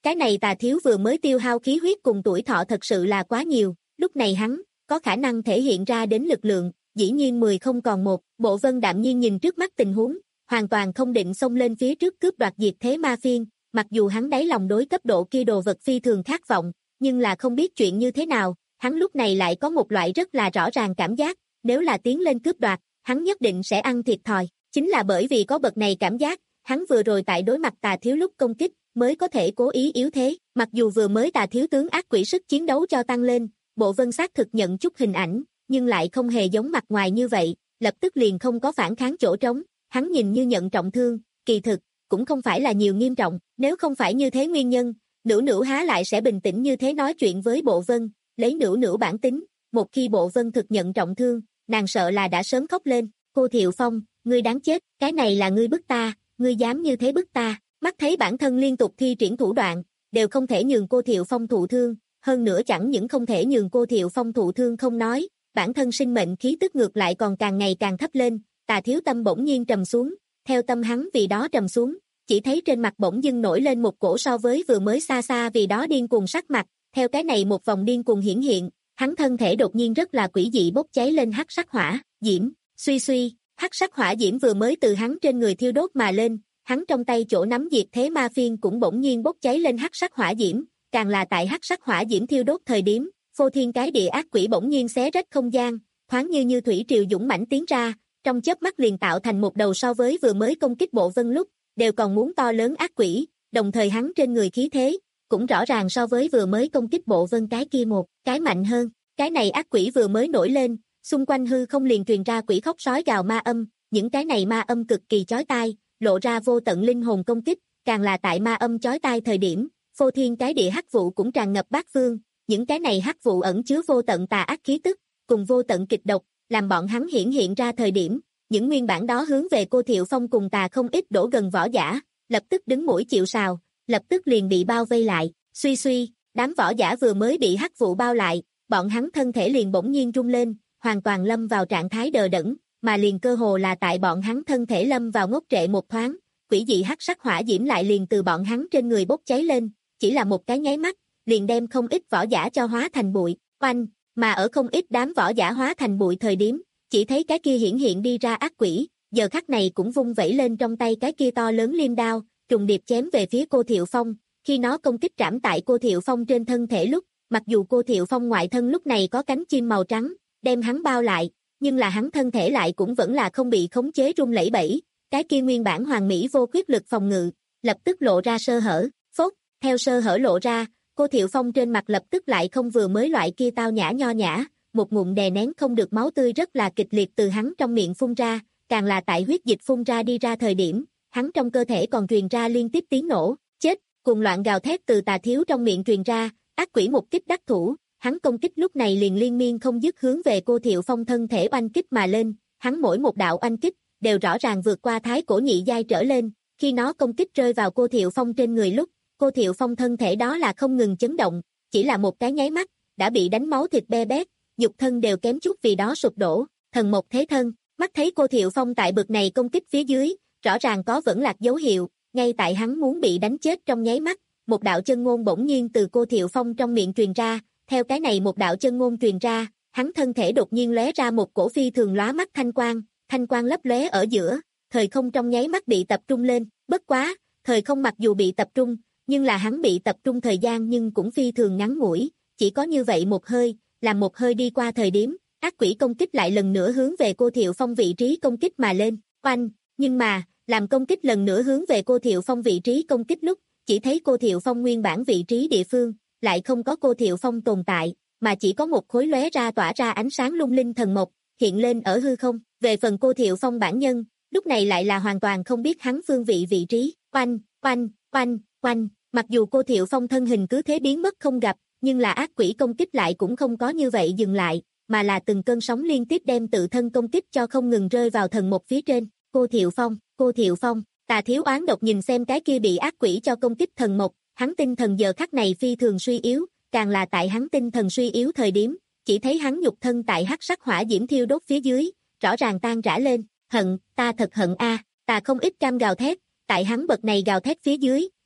Cái này Tà Thiếu vừa mới tiêu hao khí huyết cùng tuổi thọ thật sự là quá nhiều, lúc này hắn có khả năng thể hiện ra đến lực lượng, dĩ nhiên mười không còn một. Bộ Vân đạm nhiên nhìn trước mắt tình huống, hoàn toàn không định xông lên phía trước cướp đoạt diệt thế ma phiên, mặc dù hắn đáy lòng đối cấp độ kia đồ vật phi thường khát vọng, nhưng là không biết chuyện như thế nào, hắn lúc này lại có một loại rất là rõ ràng cảm giác, nếu là tiến lên cướp đoạt, hắn nhất định sẽ ăn thiệt thòi, chính là bởi vì có bậc này cảm giác, hắn vừa rồi tại đối mặt Tà Thiếu lúc công kích, mới có thể cố ý yếu thế, mặc dù vừa mới Tà Thiếu tướng ác quỷ sức chiến đấu cho tăng lên, Bộ Vân xác thực nhận chút hình ảnh, nhưng lại không hề giống mặt ngoài như vậy, lập tức liền không có phản kháng chỗ trống, hắn nhìn như nhận trọng thương, kỳ thực, cũng không phải là nhiều nghiêm trọng, nếu không phải như thế nguyên nhân, Nữu Nữu há lại sẽ bình tĩnh như thế nói chuyện với Bộ Vân, lấy Nữu Nữu bản tính, một khi Bộ Vân thực nhận trọng thương, nàng sợ là đã sớm khóc lên, cô Thiệu Phong, ngươi đáng chết, cái này là ngươi bức ta, ngươi dám như thế bức ta, mắt thấy bản thân liên tục thi triển thủ đoạn, đều không thể nhường cô Thiệu Phong thụ thương, hơn nữa chẳng những không thể nhường cô Thiệu Phong thụ thương không nói, bản thân sinh mệnh khí tức ngược lại còn càng ngày càng thấp lên, Tà Thiếu tâm bỗng nhiên trầm xuống, theo tâm hắn vì đó trầm xuống, chỉ thấy trên mặt bỗng dưng nổi lên một cổ so với vừa mới xa xa vì đó điên cuồng sắc mặt, theo cái này một vòng điên cuồng hiển hiện, hắn thân thể đột nhiên rất là quỷ dị bốc cháy lên hắc sắc hỏa, diễm, suy suy, hắc sắc hỏa diễm vừa mới từ hắn trên người thiêu đốt mà lên, hắn trong tay chỗ nắm diệt thế ma phiên cũng bỗng nhiên bốc cháy lên hắc sắc hỏa diễm, càng là tại hắc sắc hỏa diễm thiêu đốt thời điểm, phô thiên cái địa ác quỷ bỗng nhiên xé rách không gian, thoáng như như thủy triều dũng mãnh tiến ra, trong chớp mắt liền tạo thành một đầu so với vừa mới công kích Bộ Vân lúc, đều còn muốn to lớn ác quỷ, đồng thời hắn trên người khí thế, cũng rõ ràng so với vừa mới công kích Bộ Vân cái kia một cái mạnh hơn, cái này ác quỷ vừa mới nổi lên, xung quanh hư không liền truyền ra quỷ khóc sói gào ma âm, những cái này ma âm cực kỳ chói tai, lộ ra vô tận linh hồn công kích, càng là tại ma âm chói tai thời điểm, phô thiên cái địa hắc vụ cũng tràn ngập bát phương, những cái này hắc vụ ẩn chứa vô tận tà ác khí tức, cùng vô tận kịch độc, làm bọn hắn hiển hiện ra thời điểm, những nguyên bản đó hướng về cô Thiệu Phong cùng Tà không ít đổ gần võ giả, lập tức đứng mũi chịu sào, lập tức liền bị bao vây lại, suy suy, đám võ giả vừa mới bị hắc vụ bao lại, bọn hắn thân thể liền bỗng nhiên rung lên, hoàn toàn lâm vào trạng thái đờ đẫn, mà liền cơ hồ là tại bọn hắn thân thể lâm vào ngốc trệ một thoáng, quỷ dị hắc sắc hỏa diễm lại liền từ bọn hắn trên người bốc cháy lên, chỉ là một cái nháy mắt, liền đem không ít võ giả cho hóa thành bụi, oanh, mà ở không ít đám võ giả hóa thành bụi thời điểm, chỉ thấy cái kia hiển hiện đi ra ác quỷ, giờ khắc này cũng vung vẩy lên trong tay cái kia to lớn liêm đao, trùng điệp chém về phía cô Thiệu Phong, khi nó công kích trảm tại cô Thiệu Phong trên thân thể lúc, mặc dù cô Thiệu Phong ngoại thân lúc này có cánh chim màu trắng, đem hắn bao lại, nhưng là hắn thân thể lại cũng vẫn là không bị khống chế rung lẩy bẩy, cái kia nguyên bản hoàn mỹ vô khuyết lực phòng ngự, lập tức lộ ra sơ hở, phốt, theo sơ hở lộ ra, cô Thiệu Phong trên mặt lập tức lại không vừa mới loại kia tao nhã nho nhã, một ngụm đè nén không được máu tươi rất là kịch liệt từ hắn trong miệng phun ra, càng là tại huyết dịch phun ra đi ra thời điểm, hắn trong cơ thể còn truyền ra liên tiếp tiếng nổ, chết, cùng loạn gào thét từ Tà Thiếu trong miệng truyền ra, ác quỷ một kích đắc thủ, hắn công kích lúc này liền liên miên không dứt hướng về cô Thiệu Phong thân thể oanh kích mà lên, hắn mỗi một đạo oanh kích đều rõ ràng vượt qua thái cổ nhị giai trở lên, khi nó công kích rơi vào cô Thiệu Phong trên người lúc, cô Thiệu Phong thân thể đó là không ngừng chấn động, chỉ là một cái nháy mắt, đã bị đánh máu thịt be bét, nhục thân đều kém chút vì đó sụp đổ, thần một thế thân, mắt thấy cô Thiệu Phong tại bực này công kích phía dưới, rõ ràng có vẫn lạc dấu hiệu, ngay tại hắn muốn bị đánh chết trong nháy mắt, một đạo chân ngôn bỗng nhiên từ cô Thiệu Phong trong miệng truyền ra, theo cái này một đạo chân ngôn truyền ra, hắn thân thể đột nhiên lóe ra một cổ phi thường lóa mắt thanh quang, thanh quang lấp lóe ở giữa, thời không trong nháy mắt bị tập trung lên, bất quá, thời không mặc dù bị tập trung, nhưng là hắn bị tập trung thời gian nhưng cũng phi thường ngắn ngủi, chỉ có như vậy một hơi, làm một hơi đi qua thời điểm, ác quỷ công kích lại lần nữa hướng về cô Thiệu Phong vị trí công kích mà lên, oanh, nhưng mà, làm công kích lần nữa hướng về cô Thiệu Phong vị trí công kích lúc, chỉ thấy cô Thiệu Phong nguyên bản vị trí địa phương, lại không có cô Thiệu Phong tồn tại, mà chỉ có một khối lóe ra tỏa ra ánh sáng lung linh thần mộc, hiện lên ở hư không, về phần cô Thiệu Phong bản nhân, lúc này lại là hoàn toàn không biết hắn phương vị vị trí, oanh, oanh, oanh, oanh, mặc dù cô Thiệu Phong thân hình cứ thế biến mất không gặp, nhưng là ác quỷ công kích lại cũng không có như vậy dừng lại, mà là từng cơn sóng liên tiếp đem tự thân công kích cho không ngừng rơi vào thần một phía trên, cô Thiệu Phong, cô Thiệu Phong, Tà Thiếu oán độc nhìn xem cái kia bị ác quỷ cho công kích thần một, hắn tinh thần giờ khắc này phi thường suy yếu, càng là tại hắn tinh thần suy yếu thời điểm, chỉ thấy hắn nhục thân tại hắc sắc hỏa diễm thiêu đốt phía dưới, rõ ràng tan rã lên, hận, ta thật hận a, Tà không ít cam gào thét, tại hắn bậc này gào thét phía dưới,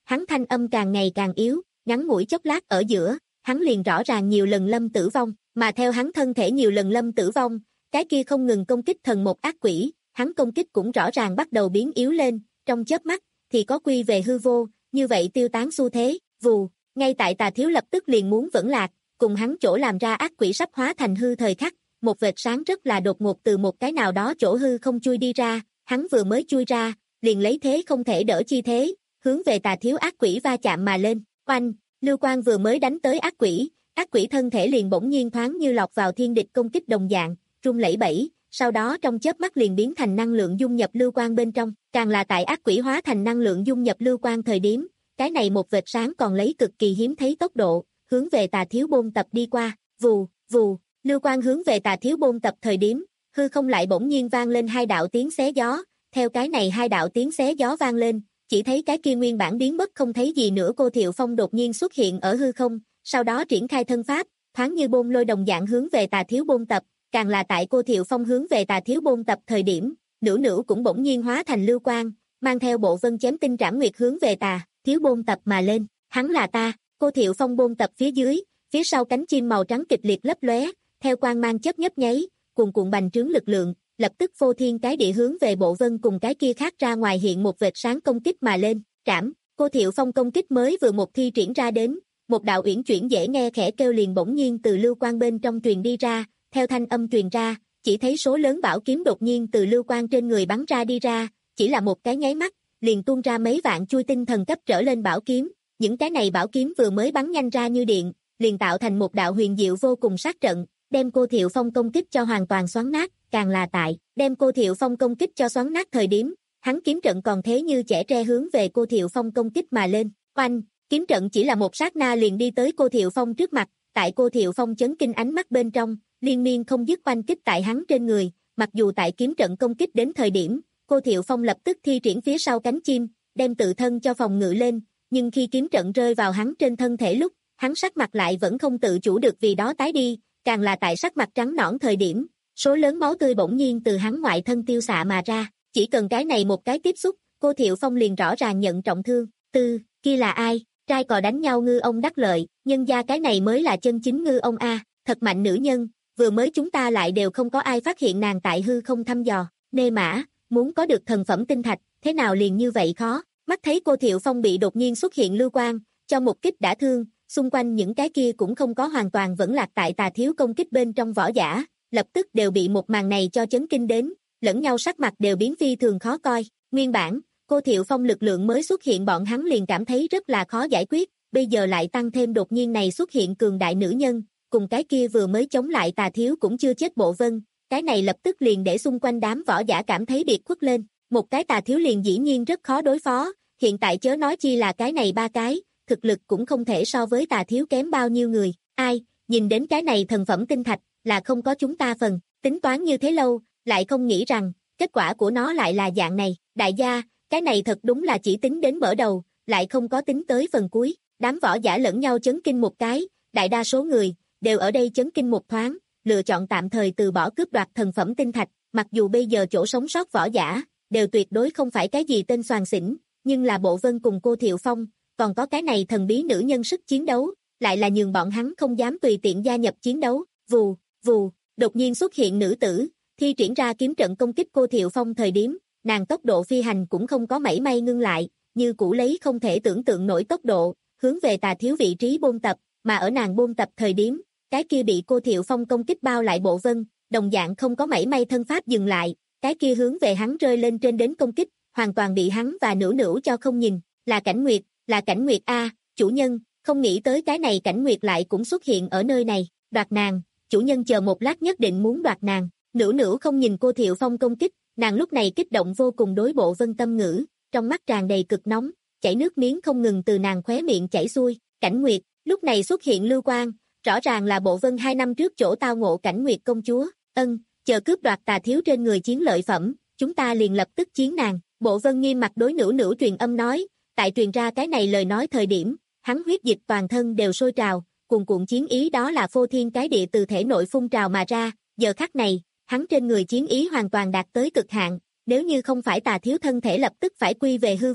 hắn thanh âm càng ngày càng yếu, ngắn ngủi chốc lát ở giữa, hắn liền rõ ràng nhiều lần lâm tử vong, mà theo hắn thân thể nhiều lần lâm tử vong, cái kia không ngừng công kích thần một ác quỷ, hắn công kích cũng rõ ràng bắt đầu biến yếu lên, trong chớp mắt, thì có quy về hư vô, như vậy tiêu tán xu thế, vù, ngay tại Tà Thiếu lập tức liền muốn vững lạc, cùng hắn chỗ làm ra ác quỷ sắp hóa thành hư thời khắc, một vệt sáng rất là đột ngột từ một cái nào đó chỗ hư không chui đi ra, hắn vừa mới chui ra, liền lấy thế không thể đỡ chi thế, hướng về Tà Thiếu ác quỷ va chạm mà lên, oanh, lưu quang vừa mới đánh tới ác quỷ, ác quỷ thân thể liền bỗng nhiên thoáng như lọt vào thiên địch công kích đồng dạng, rung lẩy bẩy, sau đó trong chớp mắt liền biến thành năng lượng dung nhập lưu quang bên trong, càng là tại ác quỷ hóa thành năng lượng dung nhập lưu quang thời điểm, cái này một vệt sáng còn lấy cực kỳ hiếm thấy tốc độ, hướng về Tà Thiếu bôn tập đi qua, vù, vù, lưu quang hướng về Tà Thiếu bôn tập thời điểm, hư không lại bỗng nhiên vang lên hai đạo tiếng xé gió, theo cái này hai đạo tiếng xé gió vang lên, chỉ thấy cái kia nguyên bản biến mất không thấy gì nữa Cô Thiệu Phong đột nhiên xuất hiện ở hư không, sau đó triển khai thân pháp, thoáng như bôn lôi đồng dạng hướng về Tà Thiếu bôn tập, càng là tại Cô Thiệu Phong hướng về Tà Thiếu bôn tập thời điểm, Nữu Nữu cũng bỗng nhiên hóa thành lưu quang, mang theo bộ vân chém tinh trảm nguyệt hướng về Tà Thiếu bôn tập mà lên, hắn là ta. Cô Thiệu Phong bôn tập phía dưới, phía sau cánh chim màu trắng kịch liệt lấp lóe, theo quang mang chớp nhấp nháy, cuồn cuộn bành trướng lực lượng, lập tức phô thiên cái địa hướng về bộ vân cùng cái kia khác ra ngoài hiện một vệt sáng công kích mà lên, trảm. Cô Thiệu Phong công kích mới vừa một thi triển ra đến, một đạo uyển chuyển dễ nghe khẽ kêu liền bỗng nhiên từ lưu quang bên trong truyền đi ra, theo thanh âm truyền ra, chỉ thấy số lớn bảo kiếm đột nhiên từ lưu quang trên người bắn ra đi ra, chỉ là một cái nháy mắt, liền tuôn ra mấy vạn chui tinh thần cấp trở lên bảo kiếm. Những cái này bảo kiếm vừa mới bắn nhanh ra như điện, liền tạo thành một đạo huyền diệu vô cùng sát trận, đem Cô Thiệu Phong công kích cho hoàn toàn xoắn nát, càng là tại, đem Cô Thiệu Phong công kích cho xoắn nát thời điểm, hắn kiếm trận còn thế như chẻ tre hướng về Cô Thiệu Phong công kích mà lên, oanh, kiếm trận chỉ là một sát na liền đi tới Cô Thiệu Phong trước mặt, tại Cô Thiệu Phong chấn kinh ánh mắt bên trong, liên miên không dứt oanh kích tại hắn trên người, mặc dù tại kiếm trận công kích đến thời điểm, Cô Thiệu Phong lập tức thi triển phía sau cánh chim, đem tự thân cho phòng ngự lên, nhưng khi kiếm trận rơi vào hắn trên thân thể lúc, hắn sắc mặt lại vẫn không tự chủ được vì đó tái đi, càng là tại sắc mặt trắng nõn thời điểm, số lớn máu tươi bỗng nhiên từ hắn ngoại thân tiêu xạ mà ra, chỉ cần cái này một cái tiếp xúc, Cô Thiệu Phong liền rõ ràng nhận trọng thương, tư, kia là ai, trai cò đánh nhau ngư ông đắc lợi, nhân gia cái này mới là chân chính ngư ông a, thật mạnh nữ nhân, vừa mới chúng ta lại đều không có ai phát hiện nàng tại hư không thăm dò, nê mã, muốn có được thần phẩm tinh thạch, thế nào liền như vậy khó. Mắt thấy Cô Thiệu Phong bị đột nhiên xuất hiện lưu quang, cho một kích đã thương, xung quanh những cái kia cũng không có hoàn toàn vẫn lạc tại Tà Thiếu công kích bên trong võ giả, lập tức đều bị một màn này cho chấn kinh đến, lẫn nhau sắc mặt đều biến phi thường khó coi, nguyên bản, Cô Thiệu Phong lực lượng mới xuất hiện bọn hắn liền cảm thấy rất là khó giải quyết, bây giờ lại tăng thêm đột nhiên này xuất hiện cường đại nữ nhân, cùng cái kia vừa mới chống lại Tà Thiếu cũng chưa chết bộ vân, cái này lập tức liền để xung quanh đám võ giả cảm thấy biệt khuất lên. Một cái Tà Thiếu liền dĩ nhiên rất khó đối phó, hiện tại chớ nói chi là cái này ba cái, thực lực cũng không thể so với Tà Thiếu kém bao nhiêu người, ai, nhìn đến cái này thần phẩm tinh thạch, là không có chúng ta phần, tính toán như thế lâu, lại không nghĩ rằng, kết quả của nó lại là dạng này, đại gia, cái này thật đúng là chỉ tính đến mở đầu, lại không có tính tới phần cuối, đám võ giả lẫn nhau chấn kinh một cái, đại đa số người, đều ở đây chấn kinh một thoáng, lựa chọn tạm thời từ bỏ cướp đoạt thần phẩm tinh thạch, mặc dù bây giờ chỗ sống sót võ giả, đều tuyệt đối không phải cái gì tên soàn xỉn, nhưng là Bộ Vân cùng Cô Thiệu Phong, còn có cái này thần bí nữ nhân sức chiến đấu, lại là nhường bọn hắn không dám tùy tiện gia nhập chiến đấu, vù, vù, đột nhiên xuất hiện nữ tử, thi triển ra kiếm trận công kích Cô Thiệu Phong thời điểm, nàng tốc độ phi hành cũng không có mảy may ngưng lại, như cũ lấy không thể tưởng tượng nổi tốc độ, hướng về Tà Thiếu vị trí bôn tập, mà ở nàng bôn tập thời điểm, cái kia bị Cô Thiệu Phong công kích bao lại Bộ Vân, đồng dạng không có mảy may thân pháp dừng lại, cái kia hướng về hắn rơi lên trên đến công kích, hoàn toàn bị hắn và Nữu Nữu cho không nhìn, là Cảnh Nguyệt, là Cảnh Nguyệt a, chủ nhân, không nghĩ tới cái này Cảnh Nguyệt lại cũng xuất hiện ở nơi này, đoạt nàng, chủ nhân chờ một lát nhất định muốn đoạt nàng, Nữu Nữu không nhìn Cô Thiệu Phong công kích, nàng lúc này kích động vô cùng đối Bộ Vân tâm ngữ, trong mắt tràn đầy cực nóng, chảy nước miếng không ngừng từ nàng khóe miệng chảy xuôi, Cảnh Nguyệt, lúc này xuất hiện lưu quang, rõ ràng là Bộ Vân hai năm trước chỗ tao ngộ Cảnh Nguyệt công chúa, ân, chờ cướp đoạt Tà Thiếu trên người chiến lợi phẩm, chúng ta liền lập tức chiến nàng, Bộ Vân nghiêm mặt đối Nữu Nữu truyền âm nói, tại truyền ra cái này lời nói thời điểm, hắn huyết dịch toàn thân đều sôi trào, cuồn cuộn chiến ý đó là phô thiên cái địa từ thể nội phun trào mà ra, giờ khắc này, hắn trên người chiến ý hoàn toàn đạt tới cực hạn, nếu như không phải Tà Thiếu thân thể lập tức phải quy về hư vô,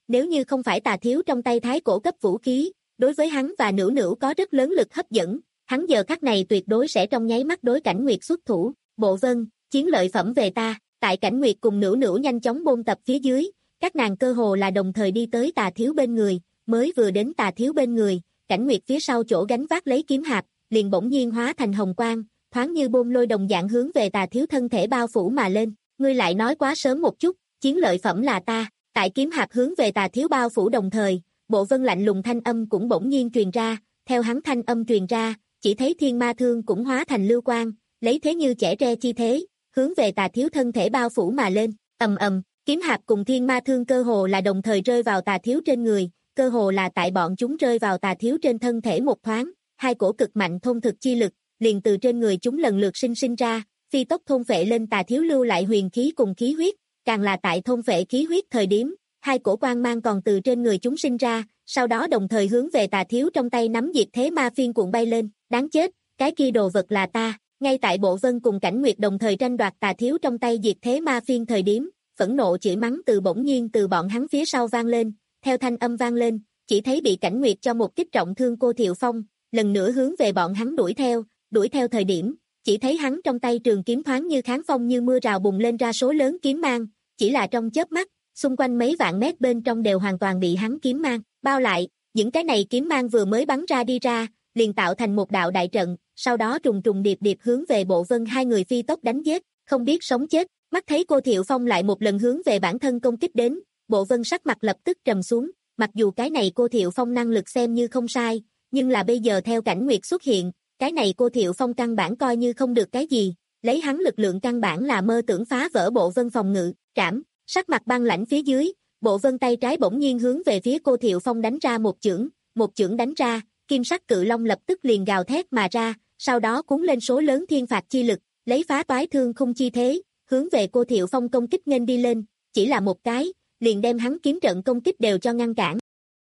nếu như không phải Tà Thiếu trong tay thái cổ cấp vũ khí, đối với hắn và Nữu Nữu có rất lớn lực hấp dẫn, hắn giờ khắc này tuyệt đối sẽ trong nháy mắt đối Cảnh Nguyệt xuất thủ. Bộ Vân, chiến lợi phẩm về ta. Tại Cảnh Nguyệt cùng Nữu Nữu nhanh chóng bôn tập phía dưới, các nàng cơ hồ là đồng thời đi tới Tà Thiếu bên người, mới vừa đến Tà Thiếu bên người, Cảnh Nguyệt phía sau chỗ gánh vác lấy kiếm hạp, liền bỗng nhiên hóa thành hồng quang, thoáng như bôn lôi đồng dạng hướng về Tà Thiếu thân thể bao phủ mà lên. Ngươi lại nói quá sớm một chút, chiến lợi phẩm là ta. Tại kiếm hạp hướng về Tà Thiếu bao phủ đồng thời, Bộ Vân lạnh lùng thanh âm cũng bỗng nhiên truyền ra, theo hắn thanh âm truyền ra, chỉ thấy thiên ma thương cũng hóa thành lưu quang, lấy thế như chẻ tre chi thế, hướng về Tà Thiếu thân thể bao phủ mà lên. Ầm ầm, kiếm hạp cùng thiên ma thương cơ hồ là đồng thời rơi vào Tà Thiếu trên người, cơ hồ là tại bọn chúng rơi vào Tà Thiếu trên thân thể một thoáng, hai cổ cực mạnh thôn thực chi lực, liền từ trên người chúng lần lượt sinh sinh ra, phi tốc thôn phệ lên Tà Thiếu lưu lại huyền khí cùng khí huyết, càng là tại thôn phệ khí huyết thời điểm, hai cổ quang mang còn từ trên người chúng sinh ra, sau đó đồng thời hướng về Tà Thiếu trong tay nắm diệt thế ma phiên cuộn bay lên. Đáng chết, cái kia đồ vật là ta. Ngay tại Bộ Vân cùng Cảnh Nguyệt đồng thời tranh đoạt Tà Thiếu trong tay diệt thế ma phiên thời điểm, phẫn nộ chửi mắng từ bỗng nhiên từ bọn hắn phía sau vang lên, theo thanh âm vang lên, chỉ thấy bị Cảnh Nguyệt cho một kích trọng thương cô Thiệu Phong, lần nữa hướng về bọn hắn đuổi theo, đuổi theo thời điểm, chỉ thấy hắn trong tay trường kiếm thoáng như kháng phong như mưa rào bùng lên ra số lớn kiếm mang, chỉ là trong chớp mắt, xung quanh mấy vạn mét bên trong đều hoàn toàn bị hắn kiếm mang bao lại, những cái này kiếm mang vừa mới bắn ra đi ra, liền tạo thành một đạo đại trận, sau đó trùng trùng điệp điệp hướng về Bộ Vân hai người phi tốc đánh giết, không biết sống chết. Mắt thấy cô Thiệu Phong lại một lần hướng về bản thân công kích đến, Bộ Vân sắc mặt lập tức trầm xuống, mặc dù cái này cô Thiệu Phong năng lực xem như không sai, nhưng là bây giờ theo Cảnh Nguyệt xuất hiện, cái này cô Thiệu Phong căn bản coi như không được cái gì, lấy hắn lực lượng căn bản là mơ tưởng phá vỡ Bộ Vân phòng ngự, trảm, sắc mặt băng lãnh phía dưới, Bộ Vân tay trái bỗng nhiên hướng về phía cô Thiệu Phong đánh ra một chưởng, một chưởng đánh ra, kim sắc cự long lập tức liền gào thét mà ra, sau đó cuốn lên số lớn thiên phạt chi lực, lấy phá toái thương khung chi thế, hướng về cô Thiệu Phong công kích nghênh đi lên, chỉ là một cái, liền đem hắn kiếm trận công kích đều cho ngăn cản.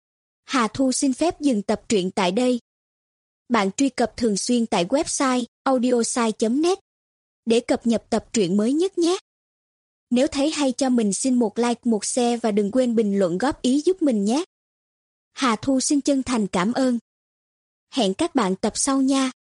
Hà Thu xin phép dừng tập truyện tại đây. Bạn truy cập thường xuyên tại website audiosai chấm net để cập nhật tập truyện mới nhất nhé. Nếu thấy hay cho mình xin một like, một share và đừng quên bình luận góp ý giúp mình nhé. Hà Thu xin chân thành cảm ơn. Hẹn các bạn tập sau nha.